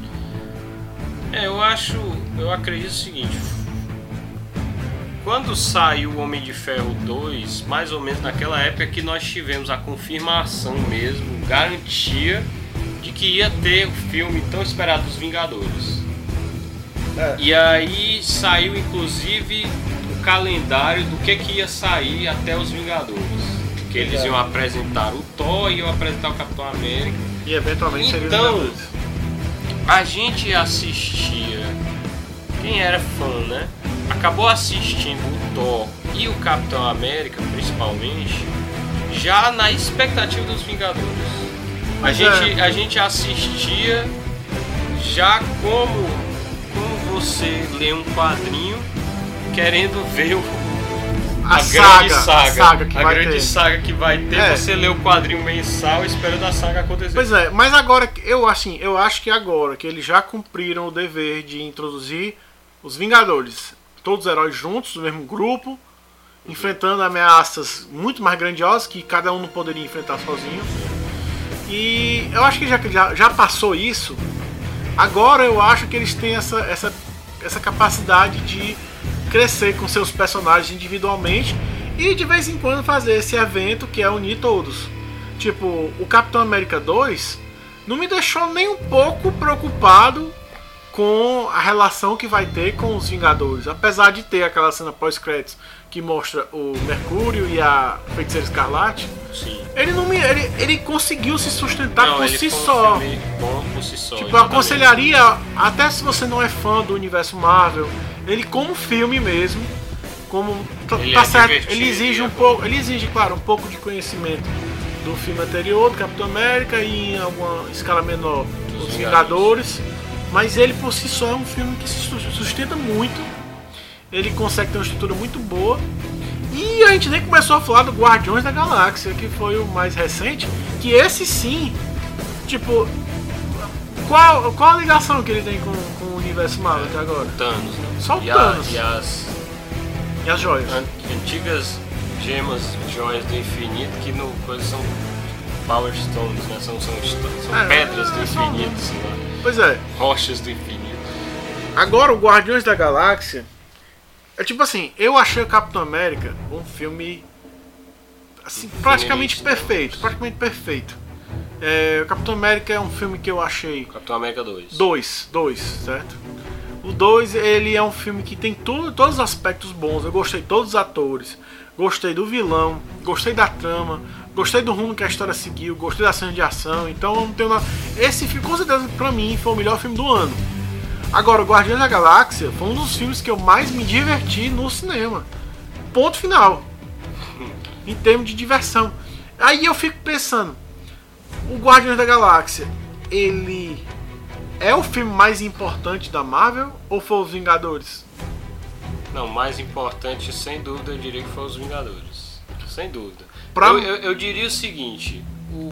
Eu acredito o seguinte, quando saiu o Homem de Ferro 2, mais ou menos naquela época que nós tivemos a confirmação mesmo, garantia de que ia ter o filme tão esperado dos Vingadores. E aí saiu inclusive o calendário do que ia sair até os Vingadores. Que eles iam apresentar o Thor e iam apresentar o Capitão América. E eventualmente seria os então, Vingadores. A gente assistia, quem era fã, né? Acabou assistindo o Thor e o Capitão América, principalmente, já na expectativa dos Vingadores. A gente assistia já como você lê um quadrinho querendo ver a grande saga que vai ter. Você lê o quadrinho mensal esperando a saga acontecer. Pois é, mas agora eu acho que agora que eles já cumpriram o dever de introduzir os Vingadores, todos os heróis juntos, no mesmo grupo, enfrentando ameaças muito mais grandiosas que cada um não poderia enfrentar sozinho. E eu acho que já passou isso. Agora eu acho que eles têm essa capacidade de crescer com seus personagens individualmente e de vez em quando fazer esse evento que é unir todos. Tipo, o Capitão América 2 não me deixou nem um pouco preocupado com a relação que vai ter com os Vingadores. Apesar de ter aquela cena pós-créditos que mostra o Mercúrio e a Feiticeira Escarlate, sim, ele conseguiu se sustentar por si só. Tipo, eu aconselharia, até se você não é fã do universo Marvel, ele como filme mesmo, como tá certo, ele exige, claro, um pouco de conhecimento do filme anterior, do Capitão América, e em alguma escala menor dos Vingadores, mas ele por si só é um filme que se sustenta muito. Ele consegue ter uma estrutura muito boa. E a gente nem começou a falar do Guardiões da Galáxia, que foi o mais recente, que esse sim, tipo, qual a ligação que ele tem com o universo Marvel até agora? Thanos, né? Só o Thanos. E as joias. Antigas joias do infinito, que no coisa são Power Stones, né? São pedras do infinito, sei lá. Pois é. Rochas do infinito. Agora o Guardiões da Galáxia é tipo assim, eu achei o Capitão América um filme assim, praticamente perfeito. O Capitão América é um filme que eu achei... Capitão América 2. 2, certo? O 2, ele é um filme que tem todos os aspectos bons. Eu gostei de todos os atores, gostei do vilão, gostei da trama, gostei do rumo que a história seguiu, gostei da cena de ação. Então eu não tenho nada... Esse filme, com certeza, pra mim, foi o melhor filme do ano. Agora, o Guardiões da Galáxia foi um dos filmes que eu mais me diverti no cinema. Ponto final. Em termos de diversão. Aí eu fico pensando, o Guardiões da Galáxia, ele é o filme mais importante da Marvel ou foi os Vingadores? Não, mais importante, sem dúvida, eu diria que foi os Vingadores. Sem dúvida. Eu diria o seguinte, o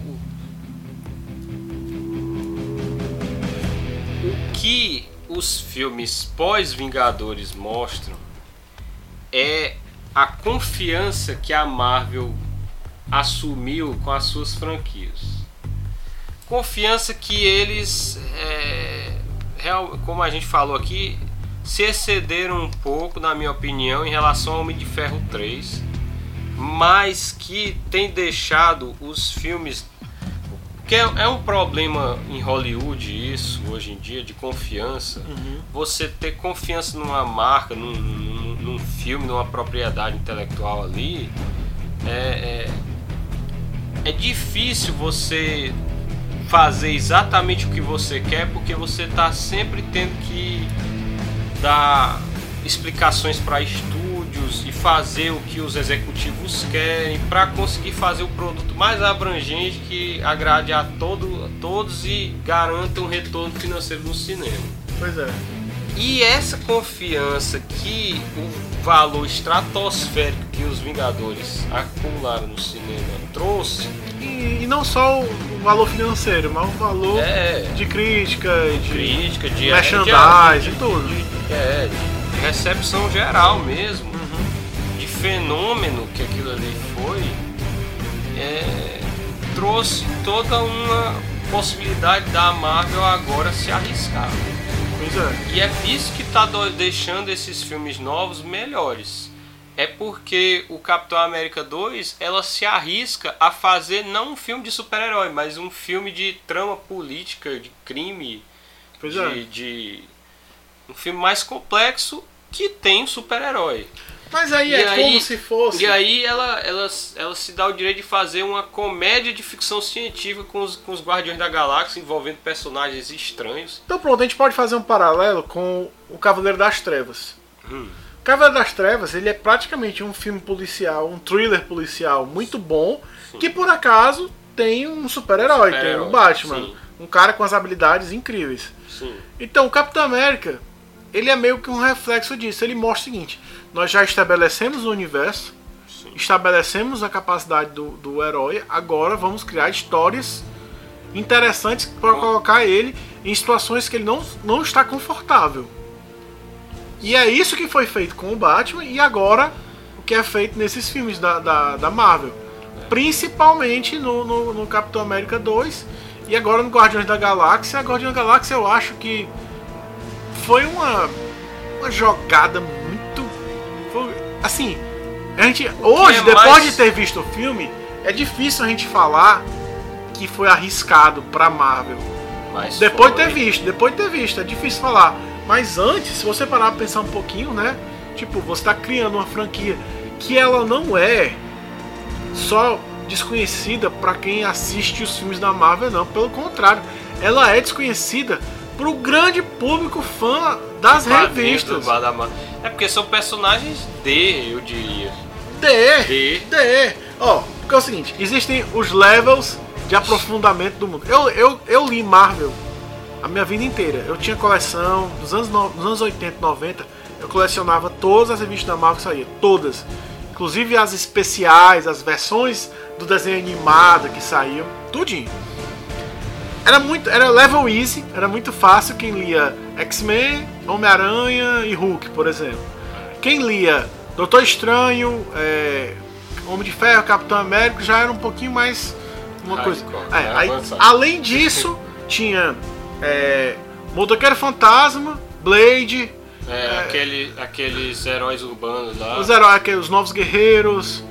que os filmes pós-Vingadores mostram é a confiança que a Marvel assumiu com as suas franquias. Confiança que eles, como a gente falou aqui, se excederam um pouco, na minha opinião, em relação ao Homem de Ferro 3, mas que tem deixado os filmes... Que é um problema em Hollywood isso, hoje em dia, de confiança. Uhum. Você ter confiança numa marca, num filme, numa propriedade intelectual ali, é difícil você fazer exatamente o que você quer, porque você está sempre tendo que dar explicações para estúdios e fazer o que os executivos querem para conseguir fazer o produto mais abrangente que agrade a todos e garanta um retorno financeiro no cinema. Pois é. E essa confiança que o valor estratosférico que os Vingadores acumularam no cinema trouxe... E não só o valor financeiro, mas o valor de crítica, de merchandising e tudo. De recepção geral mesmo, de fenômeno que aquilo ali foi, trouxe toda uma possibilidade da Marvel agora se arriscar. Pois é. E é isso que está deixando esses filmes novos melhores. É porque o Capitão América 2, ela se arrisca a fazer não um filme de super-herói, mas um filme de trama política, de crime, um filme mais complexo que tem um super-herói. Mas aí como se fosse... E aí ela se dá o direito de fazer uma comédia de ficção científica com os Guardiões da Galáxia, envolvendo personagens estranhos. Então pronto, a gente pode fazer um paralelo com o Cavaleiro das Trevas. O Cavaleiro das Trevas, ele é praticamente um filme policial, um thriller policial muito bom, sim, que por acaso tem um super-herói, tem um Batman. Sim. Um cara com as habilidades incríveis. Sim. Então, o Capitão América, ele é meio que um reflexo disso. Ele mostra o seguinte: nós já estabelecemos o universo, estabelecemos a capacidade do herói, agora vamos criar histórias interessantes para colocar ele em situações que ele não está confortável. E é isso que foi feito com o Batman e agora o que é feito nesses filmes da Marvel. Principalmente no Capitão América 2 e agora no Guardiões da Galáxia. A Guardiões da Galáxia eu acho que foi uma jogada muito... assim, a gente hoje, depois de ter visto o filme, é difícil a gente falar que foi arriscado pra Marvel. Mas depois de ter visto, é difícil falar. Mas antes, se você parar pra pensar um pouquinho, né? Tipo, você tá criando uma franquia que ela não é só desconhecida pra quem assiste os filmes da Marvel, não. Pelo contrário, ela é desconhecida pro grande público fã das revistas. É porque são personagens eu diria. Ó, porque é o seguinte, existem os levels de aprofundamento do mundo. Eu li Marvel a minha vida inteira. Eu tinha coleção nos anos 80, 90. Eu colecionava todas as revistas da Marvel que saíam. Todas. Inclusive as especiais, as versões do desenho animado que saíam. Tudinho. Era level easy. Era muito fácil quem lia X-Men, Homem-Aranha e Hulk, por exemplo. Quem lia Doutor Estranho, Homem de Ferro, Capitão América já era um pouquinho mais uma coisa. Além disso, tinha Motoqueiro Fantasma, Blade, aqueles heróis urbanos lá. Os Novos Guerreiros,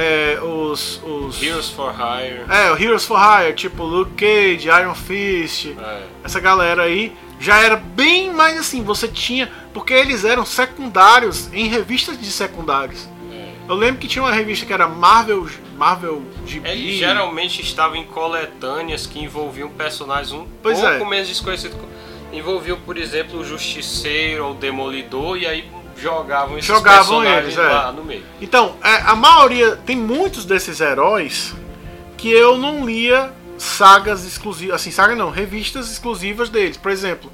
os Heroes for Hire. O Heroes for Hire, tipo Luke Cage, Iron Fist, essa galera aí. Já era bem mais assim, você tinha... Porque eles eram secundários em revistas de secundários. Eu lembro que tinha uma revista que era Marvel GB. Eles geralmente estavam em coletâneas que envolviam personagens pouco menos desconhecidos. Envolviam, por exemplo, o Justiceiro ou o Demolidor, e aí jogavam personagens lá no meio. Então, a maioria... Tem muitos desses heróis que eu não lia sagas exclusivas, assim, saga não, revistas exclusivas deles. Por exemplo,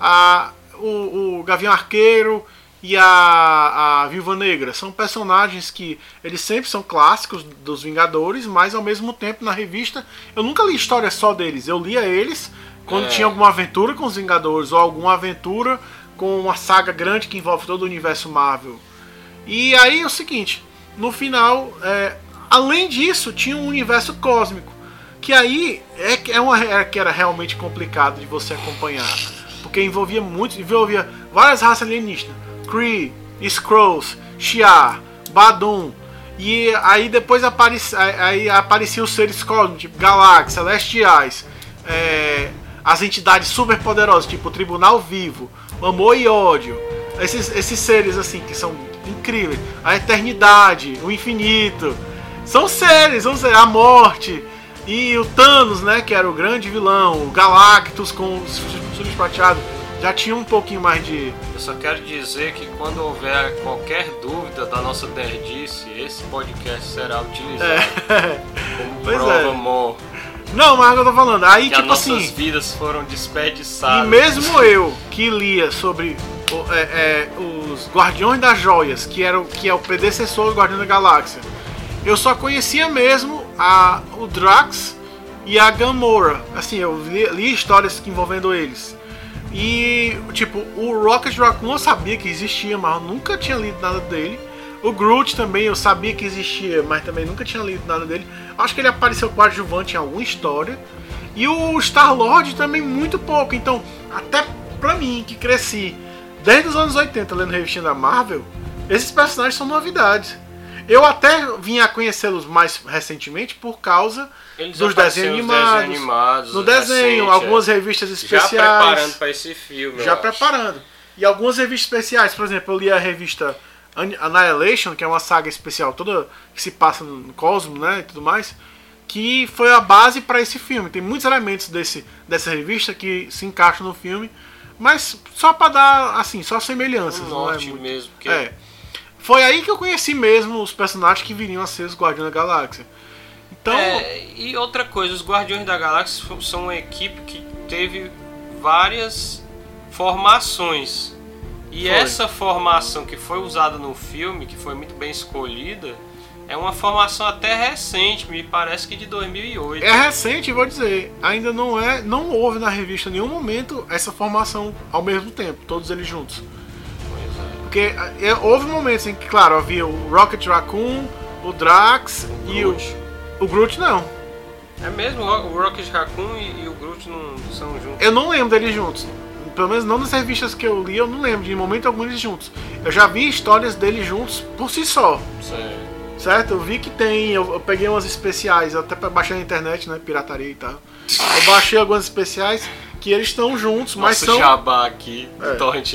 o Gavião Arqueiro e a Viúva Negra são personagens que eles sempre são clássicos dos Vingadores, mas ao mesmo tempo na revista eu nunca li história só deles. Eu lia eles quando tinha alguma aventura com os Vingadores ou alguma aventura com uma saga grande que envolve todo o universo Marvel. E aí é o seguinte, no final, além disso, tinha um universo cósmico. Que aí que era realmente complicado de você acompanhar. Porque envolvia várias raças alienígenas. Kree, Skrulls, Shi'ar, Badum. E aí depois apareciam os seres cósmicos, tipo Galáxias, Celestiais. As entidades super poderosas, tipo o Tribunal Vivo, Amor e Ódio. Esses seres assim que são incríveis. A Eternidade, o Infinito. São seres, a Morte. E o Thanos, né, que era o grande vilão, o Galactus com os chifres prateados, já tinha um pouquinho mais de... Eu só quero dizer que quando houver qualquer dúvida da nossa nerdice, esse podcast será utilizado como prova mor. Não, mas é o que eu tô falando. Aí, que tipo as assim... nossas vidas foram desperdiçadas. E mesmo eu, que lia sobre os Guardiões das Joias, que é o predecessor do Guardião da Galáxia, eu só conhecia mesmo o Drax e a Gamora. Assim, eu li histórias envolvendo eles. E, tipo, o Rocket Raccoon eu sabia que existia, mas eu nunca tinha lido nada dele. O Groot também eu sabia que existia, mas também nunca tinha lido nada dele. Acho que ele apareceu coadjuvante em alguma história. E o Star-Lord também muito pouco. Então, até pra mim, que cresci desde os anos 80 lendo revistinha da Marvel, esses personagens são novidades. Eu até vim a conhecê-los mais recentemente por causa dos desenhos animados. No desenho, algumas revistas especiais. Já preparando para esse filme. Preparando. E algumas revistas especiais. Por exemplo, eu li a revista Annihilation, que é uma saga especial toda que se passa no Cosmo, né, e tudo mais, que foi a base para esse filme. Tem muitos elementos dessa revista que se encaixam no filme, mas só para dar, assim, só semelhanças. Não é muito... mesmo. Foi aí que eu conheci mesmo os personagens que viriam a ser os Guardiões da Galáxia. Então... e outra coisa, os Guardiões da Galáxia são uma equipe que teve várias formações. E essa formação que foi usada no filme, que foi muito bem escolhida, é uma formação até recente, me parece que de 2008. É recente, vou dizer. Ainda não houve na revista em nenhum momento essa formação ao mesmo tempo, todos eles juntos. Porque houve momentos em que, claro, havia o Rocket Raccoon, o Drax e o Groot não. É mesmo? O Rocket Raccoon e o Groot não são juntos? Eu não lembro deles juntos. Pelo menos não nas revistas que eu li, eu não lembro de momento algum eles juntos. Eu já vi histórias deles juntos por si só. Certo? Eu vi que tem, eu peguei umas especiais, até pra baixar na internet, né? Pirataria e tal. Eu baixei algumas especiais que eles estão juntos, mas são... jabá aqui, torrent.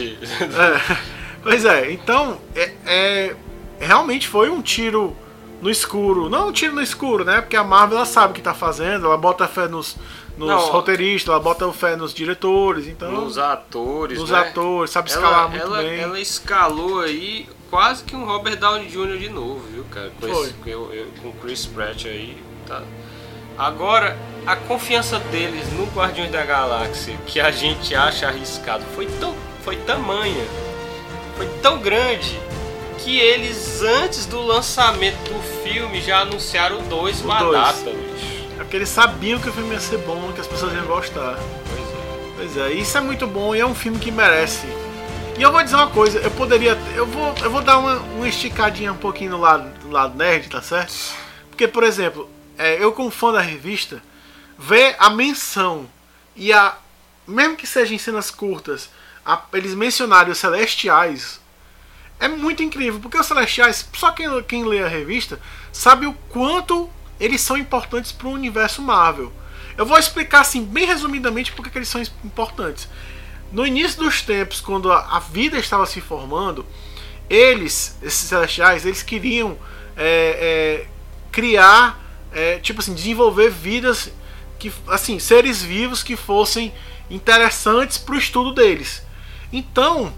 Pois é, então, realmente foi um tiro no escuro. Não um tiro no escuro, né? Porque a Marvel, ela sabe o que tá fazendo, ela bota fé nos roteiristas, ela bota fé nos diretores, então... Nos atores, Nos atores, sabe escalar muito bem. Ela escalou aí quase que um Robert Downey Jr. de novo, viu, cara? Com o Chris Pratt aí, tá... Agora, a confiança deles no Guardiões da Galáxia, que a gente acha arriscado, foi tamanha, foi tão grande, que eles, antes do lançamento do filme, já anunciaram o 2 com a data, bicho. É porque eles sabiam que o filme ia ser bom, que as pessoas iam gostar. Pois é, isso é muito bom e é um filme que merece. E eu vou dizer uma coisa, eu vou dar uma esticadinha um pouquinho no lado nerd, tá certo? Porque, por exemplo, eu como fã da revista, ver a menção e mesmo que seja em cenas curtas, eles mencionarem os Celestiais, é muito incrível, porque os Celestiais, só quem lê a revista sabe o quanto eles são importantes para o universo Marvel. Eu vou explicar assim, bem resumidamente, porque eles são importantes. No início dos tempos, quando a vida estava se formando, esses Celestiais, eles queriam criar, tipo assim, desenvolver vidas, assim, seres vivos que fossem interessantes para o estudo deles. Então,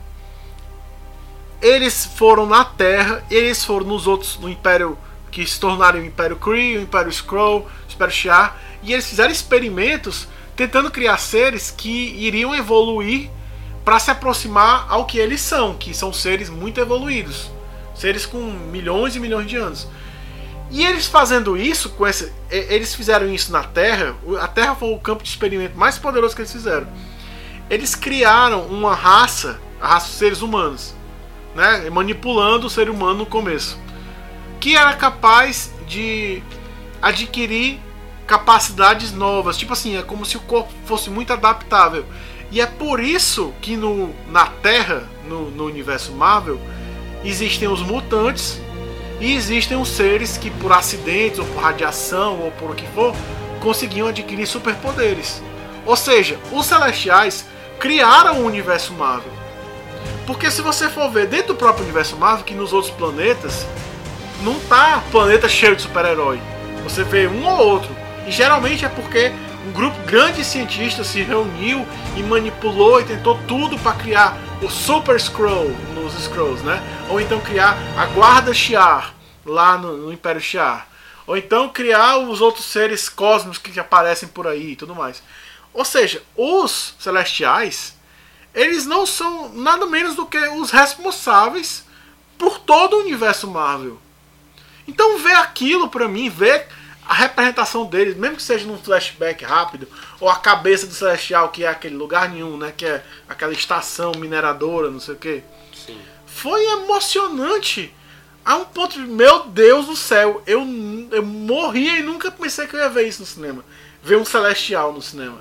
eles foram na Terra, eles foram no Império, que se tornaram o Império Kree, o Império Skrull, o Império Shi'ar, e eles fizeram experimentos tentando criar seres que iriam evoluir para se aproximar ao que eles são, que são seres muito evoluídos, seres com milhões e milhões de anos. E eles fazendo isso, eles fizeram isso na Terra. A Terra foi o campo de experimento mais poderoso que eles fizeram. Eles criaram uma raça, a raça dos seres humanos, né, manipulando o ser humano no começo, que era capaz de adquirir capacidades novas, tipo assim, é como se o corpo fosse muito adaptável. E é por isso que na Terra, no universo Marvel, existem os mutantes e existem os seres que por acidentes ou por radiação ou por o que for conseguiam adquirir superpoderes. Ou seja, os Celestiais criaram o universo Marvel. Porque se você for ver dentro do próprio universo Marvel, que nos outros planetas não tá planeta cheio de super-herói. Você vê um ou outro. E geralmente é porque um grupo grande de cientistas se reuniu e manipulou e tentou tudo para criar o Super Skrull nos Skrulls, né? Ou então criar a Guarda Shi'ar lá no Império Shi'ar. Ou então criar os outros seres cósmicos que aparecem por aí e tudo mais. Ou seja, os Celestiais, eles não são nada menos do que os responsáveis por todo o universo Marvel. Então ver aquilo pra mim, ver a representação deles, mesmo que seja num flashback rápido, ou a cabeça do Celestial, que é aquele lugar nenhum, né, que é aquela estação mineradora, não sei o que, foi emocionante a um ponto de, meu Deus do céu, eu morria e nunca pensei que eu ia ver isso no cinema, ver um Celestial no cinema.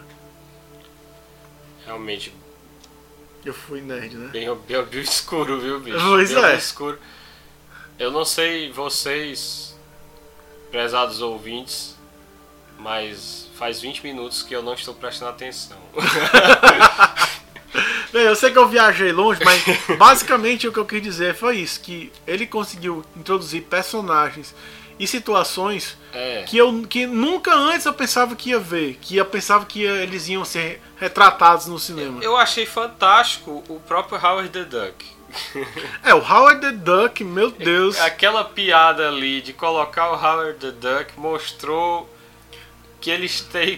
Realmente. Eu fui nerd, né? Bem obscuro, viu, bicho? Pois bem é. Obscuro. Eu não sei vocês, prezados ouvintes, mas faz 20 minutos que eu não estou prestando atenção. Bem, eu sei que eu viajei longe, mas basicamente o que eu quis dizer foi isso, que ele conseguiu introduzir personagens e situações que nunca antes eu pensava que ia ver, eu pensava que eles iam ser retratados no cinema. Eu achei fantástico o próprio Howard the Duck. O Howard the Duck, meu Deus. Aquela piada ali de colocar o Howard the Duck mostrou que eles têm...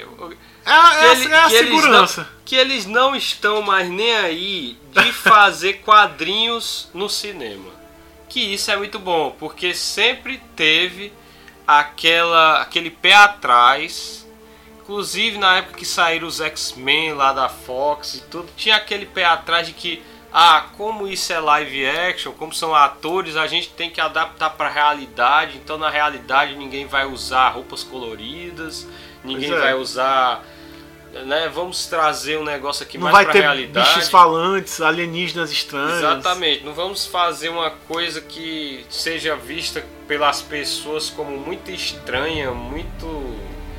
a segurança. Que eles não estão mais nem aí de fazer quadrinhos no cinema. Que isso é muito bom, porque sempre teve aquele pé atrás. Inclusive na época que saíram os X-Men lá da Fox e tudo, tinha aquele pé atrás de que como isso é live action, como são atores, a gente tem que adaptar para a realidade. Então na realidade ninguém vai usar roupas coloridas, ninguém vai usar, né? Vamos trazer um negócio aqui não mais para a realidade. Não vai ter bichos falantes, alienígenas estranhos. Exatamente. Não vamos fazer uma coisa que seja vista pelas pessoas como muito estranha, muito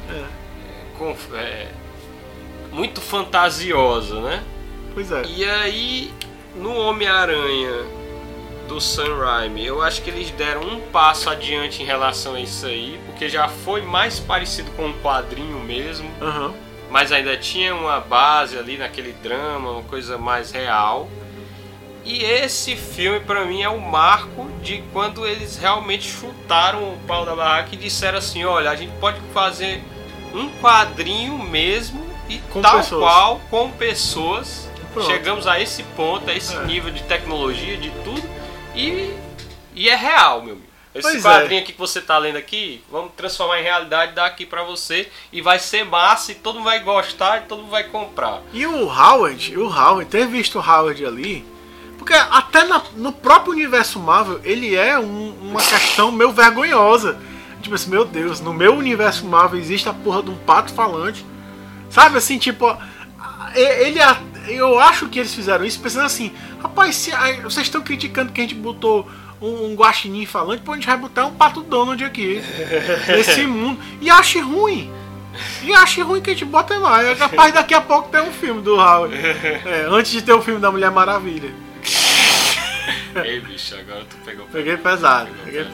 muito fantasiosa, né? Pois é. E aí, no Homem-Aranha do Sam Raimi, eu acho que eles deram um passo adiante em relação a isso aí, porque já foi mais parecido com um quadrinho mesmo, mas ainda tinha uma base ali naquele drama, uma coisa mais real. E esse filme pra mim é o marco de quando eles realmente chutaram o pau da barraca e disseram assim: olha, a gente pode fazer um quadrinho mesmo e com tal pessoas. qual, com pessoas. Pronto. Chegamos a esse ponto, a esse nível de tecnologia, de tudo, e é real, meu amigo. Esse quadrinho aqui que você tá lendo aqui, vamos transformar em realidade, dar aqui pra você, e vai ser massa, e todo mundo vai gostar, e todo mundo vai comprar. E o Howard, ter visto o Howard ali, porque até no próprio universo Marvel, ele é uma questão meio vergonhosa. Tipo assim, meu Deus, no meu universo Marvel existe a porra de um pato falante. Sabe assim, tipo, eu acho que eles fizeram isso pensando assim: rapaz, vocês estão criticando que a gente botou um guaxinim falante, pô, a gente vai botar um pato Donald aqui nesse mundo. E ache ruim que a gente bota mais. É capaz daqui a pouco ter um filme do Howard, antes de ter o filme da Mulher Maravilha. Ei, bicho, agora tu pegou. Peguei pesado.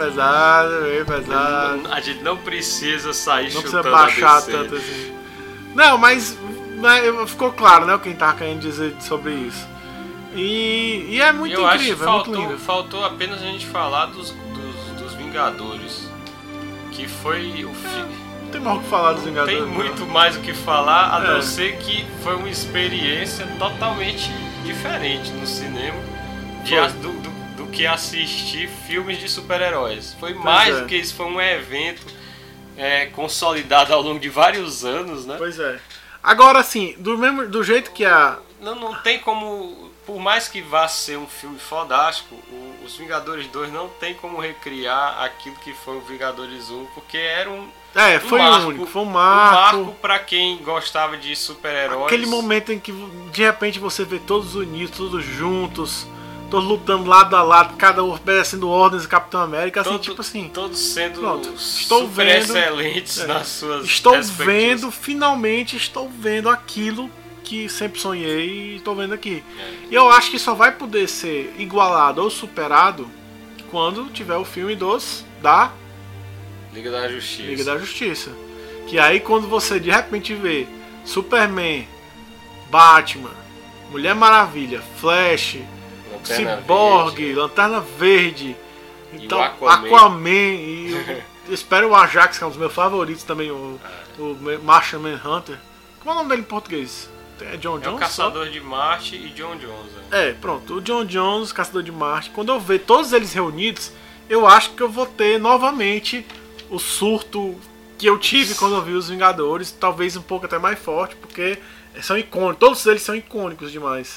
A gente não precisa sair não chutando precisa baixar a DC. tanto assim. Não, mas ficou claro, né, o que a gente tava querendo dizer sobre isso. E é muito incrível, é muito lindo. Faltou apenas a gente falar dos Vingadores. Que foi o filme. Não tem mais o que falar dos Vingadores. Tem muito mais o que falar, a não ser que foi uma experiência totalmente diferente no cinema do que assistir filmes de super-heróis. Foi mais do que isso, foi um evento consolidado ao longo de vários anos, né? Pois é. Agora, assim, do jeito que Não tem como, por mais que vá ser um filme fodástico, os Vingadores 2 não tem como recriar aquilo que foi o Vingadores 1, porque era foi único, foi um marco. Um marco pra quem gostava de super-heróis. Aquele momento em que de repente você vê todos unidos, todos juntos, todos lutando lado a lado, cada um obedecendo ordens do Capitão América, assim, tipo assim. Todos sendo estou super vendo, excelentes nas suas respectivas. Finalmente estou vendo aquilo que sempre sonhei e estou vendo aqui. E eu acho que só vai poder ser igualado ou superado quando tiver o filme da Liga da Justiça. Que aí quando você de repente vê Superman, Batman, Mulher Maravilha, Flash, Cyborg, Lanterna Verde, então, Aquaman e eu espero o Ajax, que é um dos meus favoritos também, o Martian Manhunter. Como é o nome dele em português? É John Jones? É o Caçador de Marte e John Jones. Pronto, o John Jones, Caçador de Marte. Quando eu ver todos eles reunidos, eu acho que eu vou ter novamente o surto que eu tive quando eu vi os Vingadores, talvez um pouco até mais forte, porque são icônicos, todos eles são icônicos demais.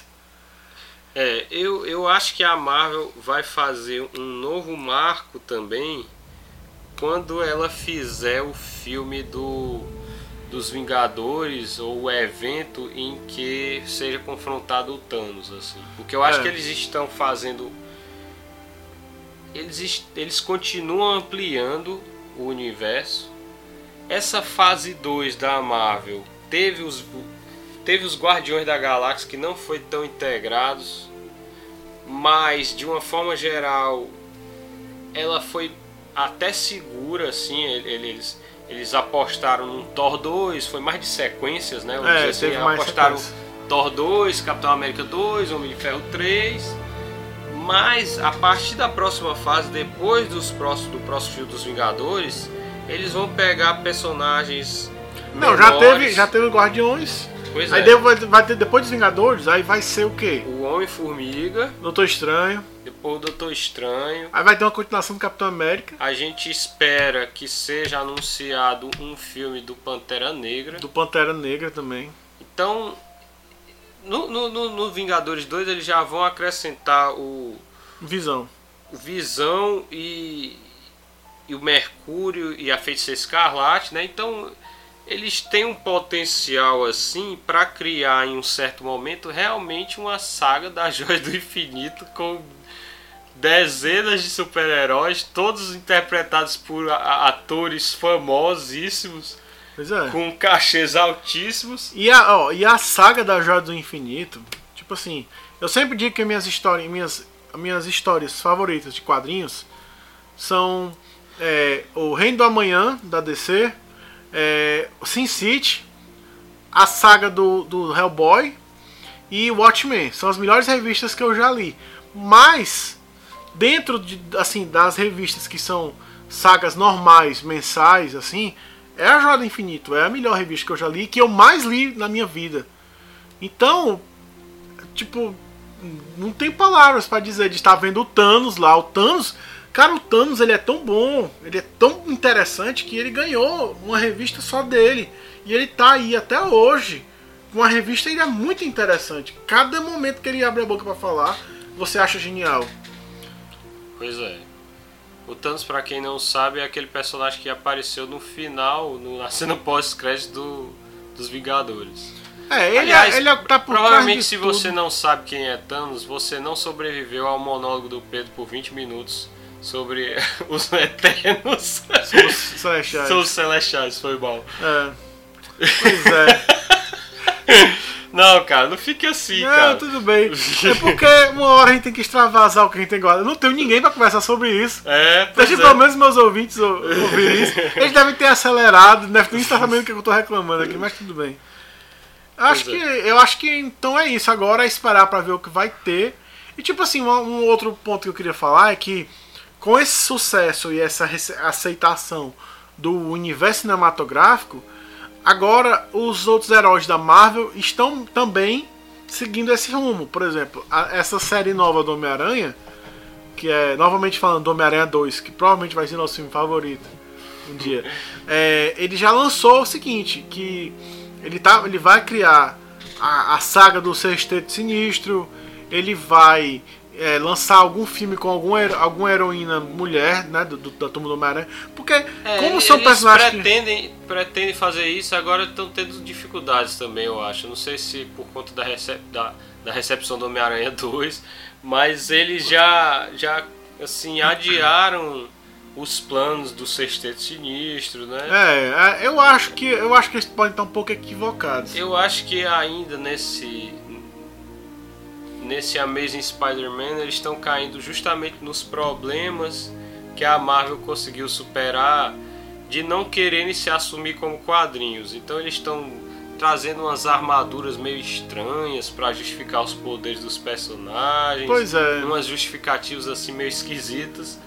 Eu acho que a Marvel vai fazer um novo marco também quando ela fizer o filme dos Vingadores, ou o evento em que seja confrontado o Thanos, assim. Porque eu acho que eles estão fazendo... Eles continuam ampliando o universo. Essa fase 2 da Marvel teve os Guardiões da Galáxia, que não foi tão integrados, mas de uma forma geral ela foi até segura, assim. Eles apostaram no Thor 2, foi mais de sequências, né? Teve mais apostaram sequência. Thor 2, Capitão América 2, Homem de Ferro 3, Mas a partir da próxima fase, depois do próximo filme dos Vingadores, eles vão pegar personagens Não, menores. já teve Guardiões. Pois Aí é. vai ter depois dos Vingadores, aí vai ser o quê? O Homem-Formiga, Doutor Estranho. depois o Doutor Estranho. Aí vai ter uma continuação do Capitão América. A gente espera que seja anunciado um filme do Pantera Negra. Do Pantera Negra também. Então, no Vingadores 2 eles já vão acrescentar o Visão. Visão e o Mercúrio e a Feiticeira Escarlate, né? Então eles têm um potencial assim para criar em um certo momento realmente uma saga das Joias do Infinito com dezenas de super-heróis, todos interpretados por atores famosíssimos, Pois é. com cachês altíssimos. E a saga da Joia do Infinito, tipo assim, eu sempre digo que minhas histórias favoritas de quadrinhos são o Reino do Amanhã, da DC, o Sin City, a saga do Hellboy e Watchmen. São as melhores revistas que eu já li. Mas, dentro das revistas que são sagas normais, mensais, assim, a Joia do Infinito é a melhor revista que eu já li, que eu mais li na minha vida. Então, tipo, não tem palavras pra dizer de estar vendo o Thanos lá. O Thanos, ele é tão bom, ele é tão interessante que ele ganhou uma revista só dele. E ele tá aí até hoje. Uma revista, ele é muito interessante. Cada momento que ele abre a boca pra falar, você acha genial. Pois é. O Thanos, pra quem não sabe, é aquele personagem que apareceu no final, na cena pós-crédito dos Vingadores. Aliás, ele tá por provavelmente trás de se tudo. você não sabe quem é Thanos, você não sobreviveu ao monólogo do Pedro por 20 minutos sobre os Eternos. São os Celestiais. São os Celestiais, foi mal. Pois é. Não, cara, não fique assim, Não, cara. tudo bem. É porque uma hora a gente tem que extravasar o que a gente tem guardado. Não tenho ninguém pra conversar sobre isso. Pois Deixa pelo menos meus ouvintes ouvirem isso. Eles devem ter acelerado, devem nem estar sabendo o que eu tô reclamando aqui, mas tudo bem. Eu acho que então é isso. Agora é esperar pra ver o que vai ter. E tipo assim, um outro ponto que eu queria falar é que com esse sucesso e essa aceitação do universo cinematográfico, agora os outros heróis da Marvel estão também seguindo esse rumo. Por exemplo, essa série nova do Homem-Aranha, que é, novamente falando, do Homem-Aranha 2, que provavelmente vai ser nosso filme favorito um dia, ele já lançou o seguinte, que ele vai criar a saga do Sexteto Sinistro, ele vai lançar algum filme com alguma heroína mulher, né, da turma do Homem-Aranha, porque como são personagens pretendem fazer isso, agora estão tendo dificuldades também, eu acho. Não sei se por conta da recepção do Homem-Aranha 2, mas eles já assim, adiaram os planos do Sexteto Sinistro, né? Eu acho que eles podem estar um pouco equivocados. Eu acho que ainda nesse Amazing Spider-Man eles estão caindo justamente nos problemas que a Marvel conseguiu superar de não quererem se assumir como quadrinhos. Então eles estão trazendo umas armaduras meio estranhas para justificar os poderes dos personagens. Pois é. Umas justificativas assim meio esquisitas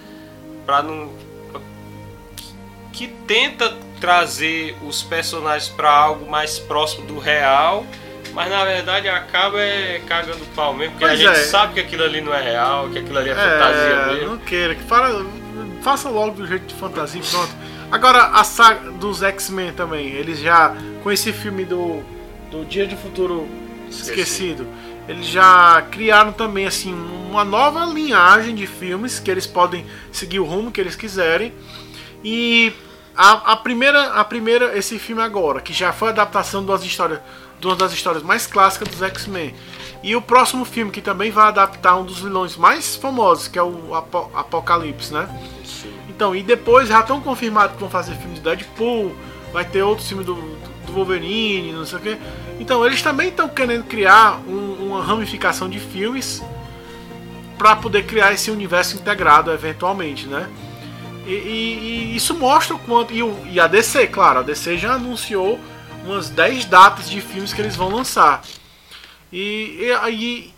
que tenta trazer os personagens para algo mais próximo do real, mas na verdade acaba cagando pau mesmo, porque Pois a gente sabe que aquilo ali não é real, que aquilo ali é fantasia mesmo. Não queira, faça logo do jeito de fantasia e pronto. Agora a saga dos X-Men também, eles já, com esse filme do Dia de Futuro Esquecido, eles já criaram também assim uma nova linhagem de filmes que eles podem seguir o rumo que eles quiserem. E a primeira esse filme agora, que já foi a adaptação de uma das histórias mais clássicas dos X-Men. E o próximo filme que também vai adaptar um dos vilões mais famosos, que é o Apocalipse, né? Sim. Então, e depois já estão confirmados que vão fazer filme de Deadpool, vai ter outro filme do Wolverine, não sei o que. Então, eles também estão querendo criar uma ramificação de filmes para poder criar esse universo integrado eventualmente, né? E isso mostra o quanto. E a DC, claro, a DC já anunciou umas 10 datas de filmes que eles vão lançar. E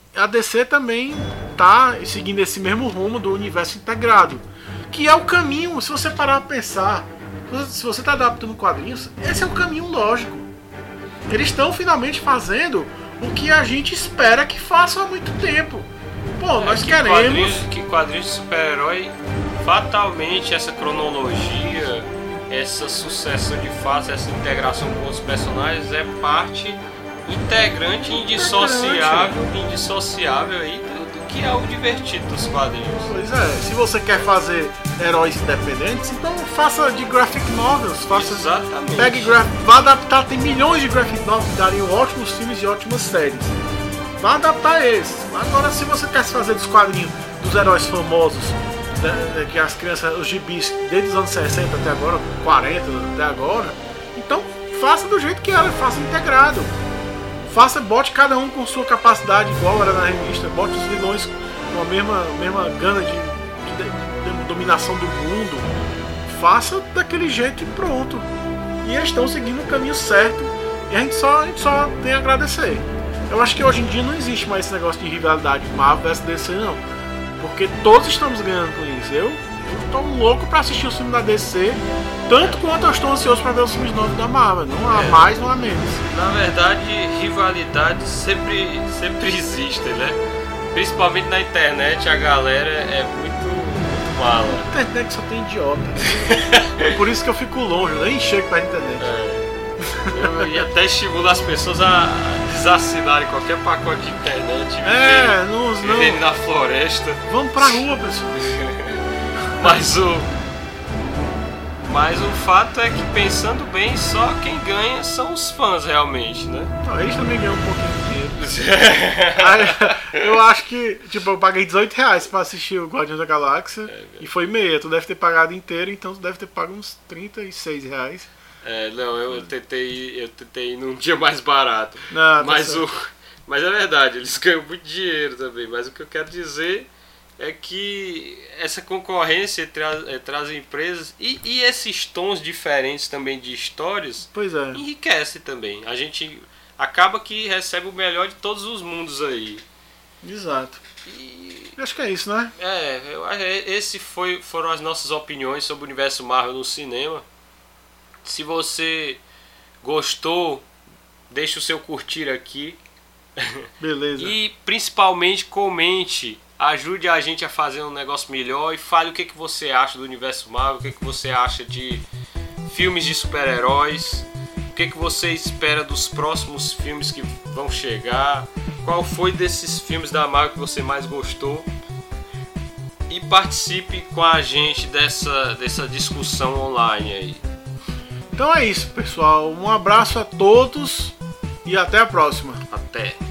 a DC também tá seguindo esse mesmo rumo do universo integrado, que é o caminho, se você parar pra pensar, se você tá adaptando quadrinhos, esse é o caminho lógico. Eles estão finalmente fazendo o que a gente espera que façam há muito tempo. Pô, nós queremos... Que quadrinhos de super-herói, fatalmente essa cronologia, essa sucessão de fatos, essa integração com os personagens é parte integrante e indissociável aí do que é o divertido dos quadrinhos. Pois é, se você quer fazer heróis independentes, então faça de graphic novels, faça. Exatamente. Pegue vá adaptar, tem milhões de graphic novels que dariam ótimos filmes e ótimas séries. Vá adaptar esses. Agora, se você quer fazer dos quadrinhos dos heróis famosos, que as crianças, os gibis, desde os anos 60 até agora, 40 até agora, então faça do jeito que era, faça integrado. Bote cada um com sua capacidade, igual era na revista, bote os vilões com a mesma gana de dominação do mundo. Faça daquele jeito e pronto. E eles estão seguindo o caminho certo e a gente só tem a agradecer. Eu acho que hoje em dia não existe mais esse negócio de rivalidade Marvel vs DC, não. Porque todos estamos ganhando com isso. Eu tô louco pra assistir o filme da DC, tanto quanto eu estou ansioso pra ver os filmes novos da Marvel. Não há mais, não há menos. Na verdade, rivalidade sempre existe, né? Principalmente na internet, a galera é muito mala. Na internet só tem idiota. É por isso que eu fico longe, eu nem chego pra internet. E até estimulo as pessoas a desassinarem qualquer pacote de internet e viverem na floresta. Vamos pra rua, pessoal. Mas o fato é que, pensando bem, só quem ganha são os fãs realmente, né? Não, eles também ganham um pouquinho de dinheiro. Eu acho que, tipo, eu paguei R$18 pra assistir o Guardiões da Galáxia e foi meia. Tu deve ter pagado inteiro, então tu deve ter pago uns R$36. Não, eu tentei ir num dia mais barato. Não, mas é verdade, eles ganham muito dinheiro também. Mas o que eu quero dizer é que essa concorrência entre as empresas e esses tons diferentes também de histórias enriquece também. A gente acaba que recebe o melhor de todos os mundos aí. Exato. Acho que é isso, né? Foram as nossas opiniões sobre o universo Marvel no cinema. Se você gostou, deixe o seu curtir aqui. Beleza. E principalmente comente. Ajude a gente a fazer um negócio melhor e fale o que você acha do universo Marvel, o que você acha de filmes de super-heróis, o que você espera dos próximos filmes que vão chegar, qual foi desses filmes da Marvel que você mais gostou. E participe com a gente dessa discussão online aí. Então é isso, pessoal. Um abraço a todos e até a próxima. Até.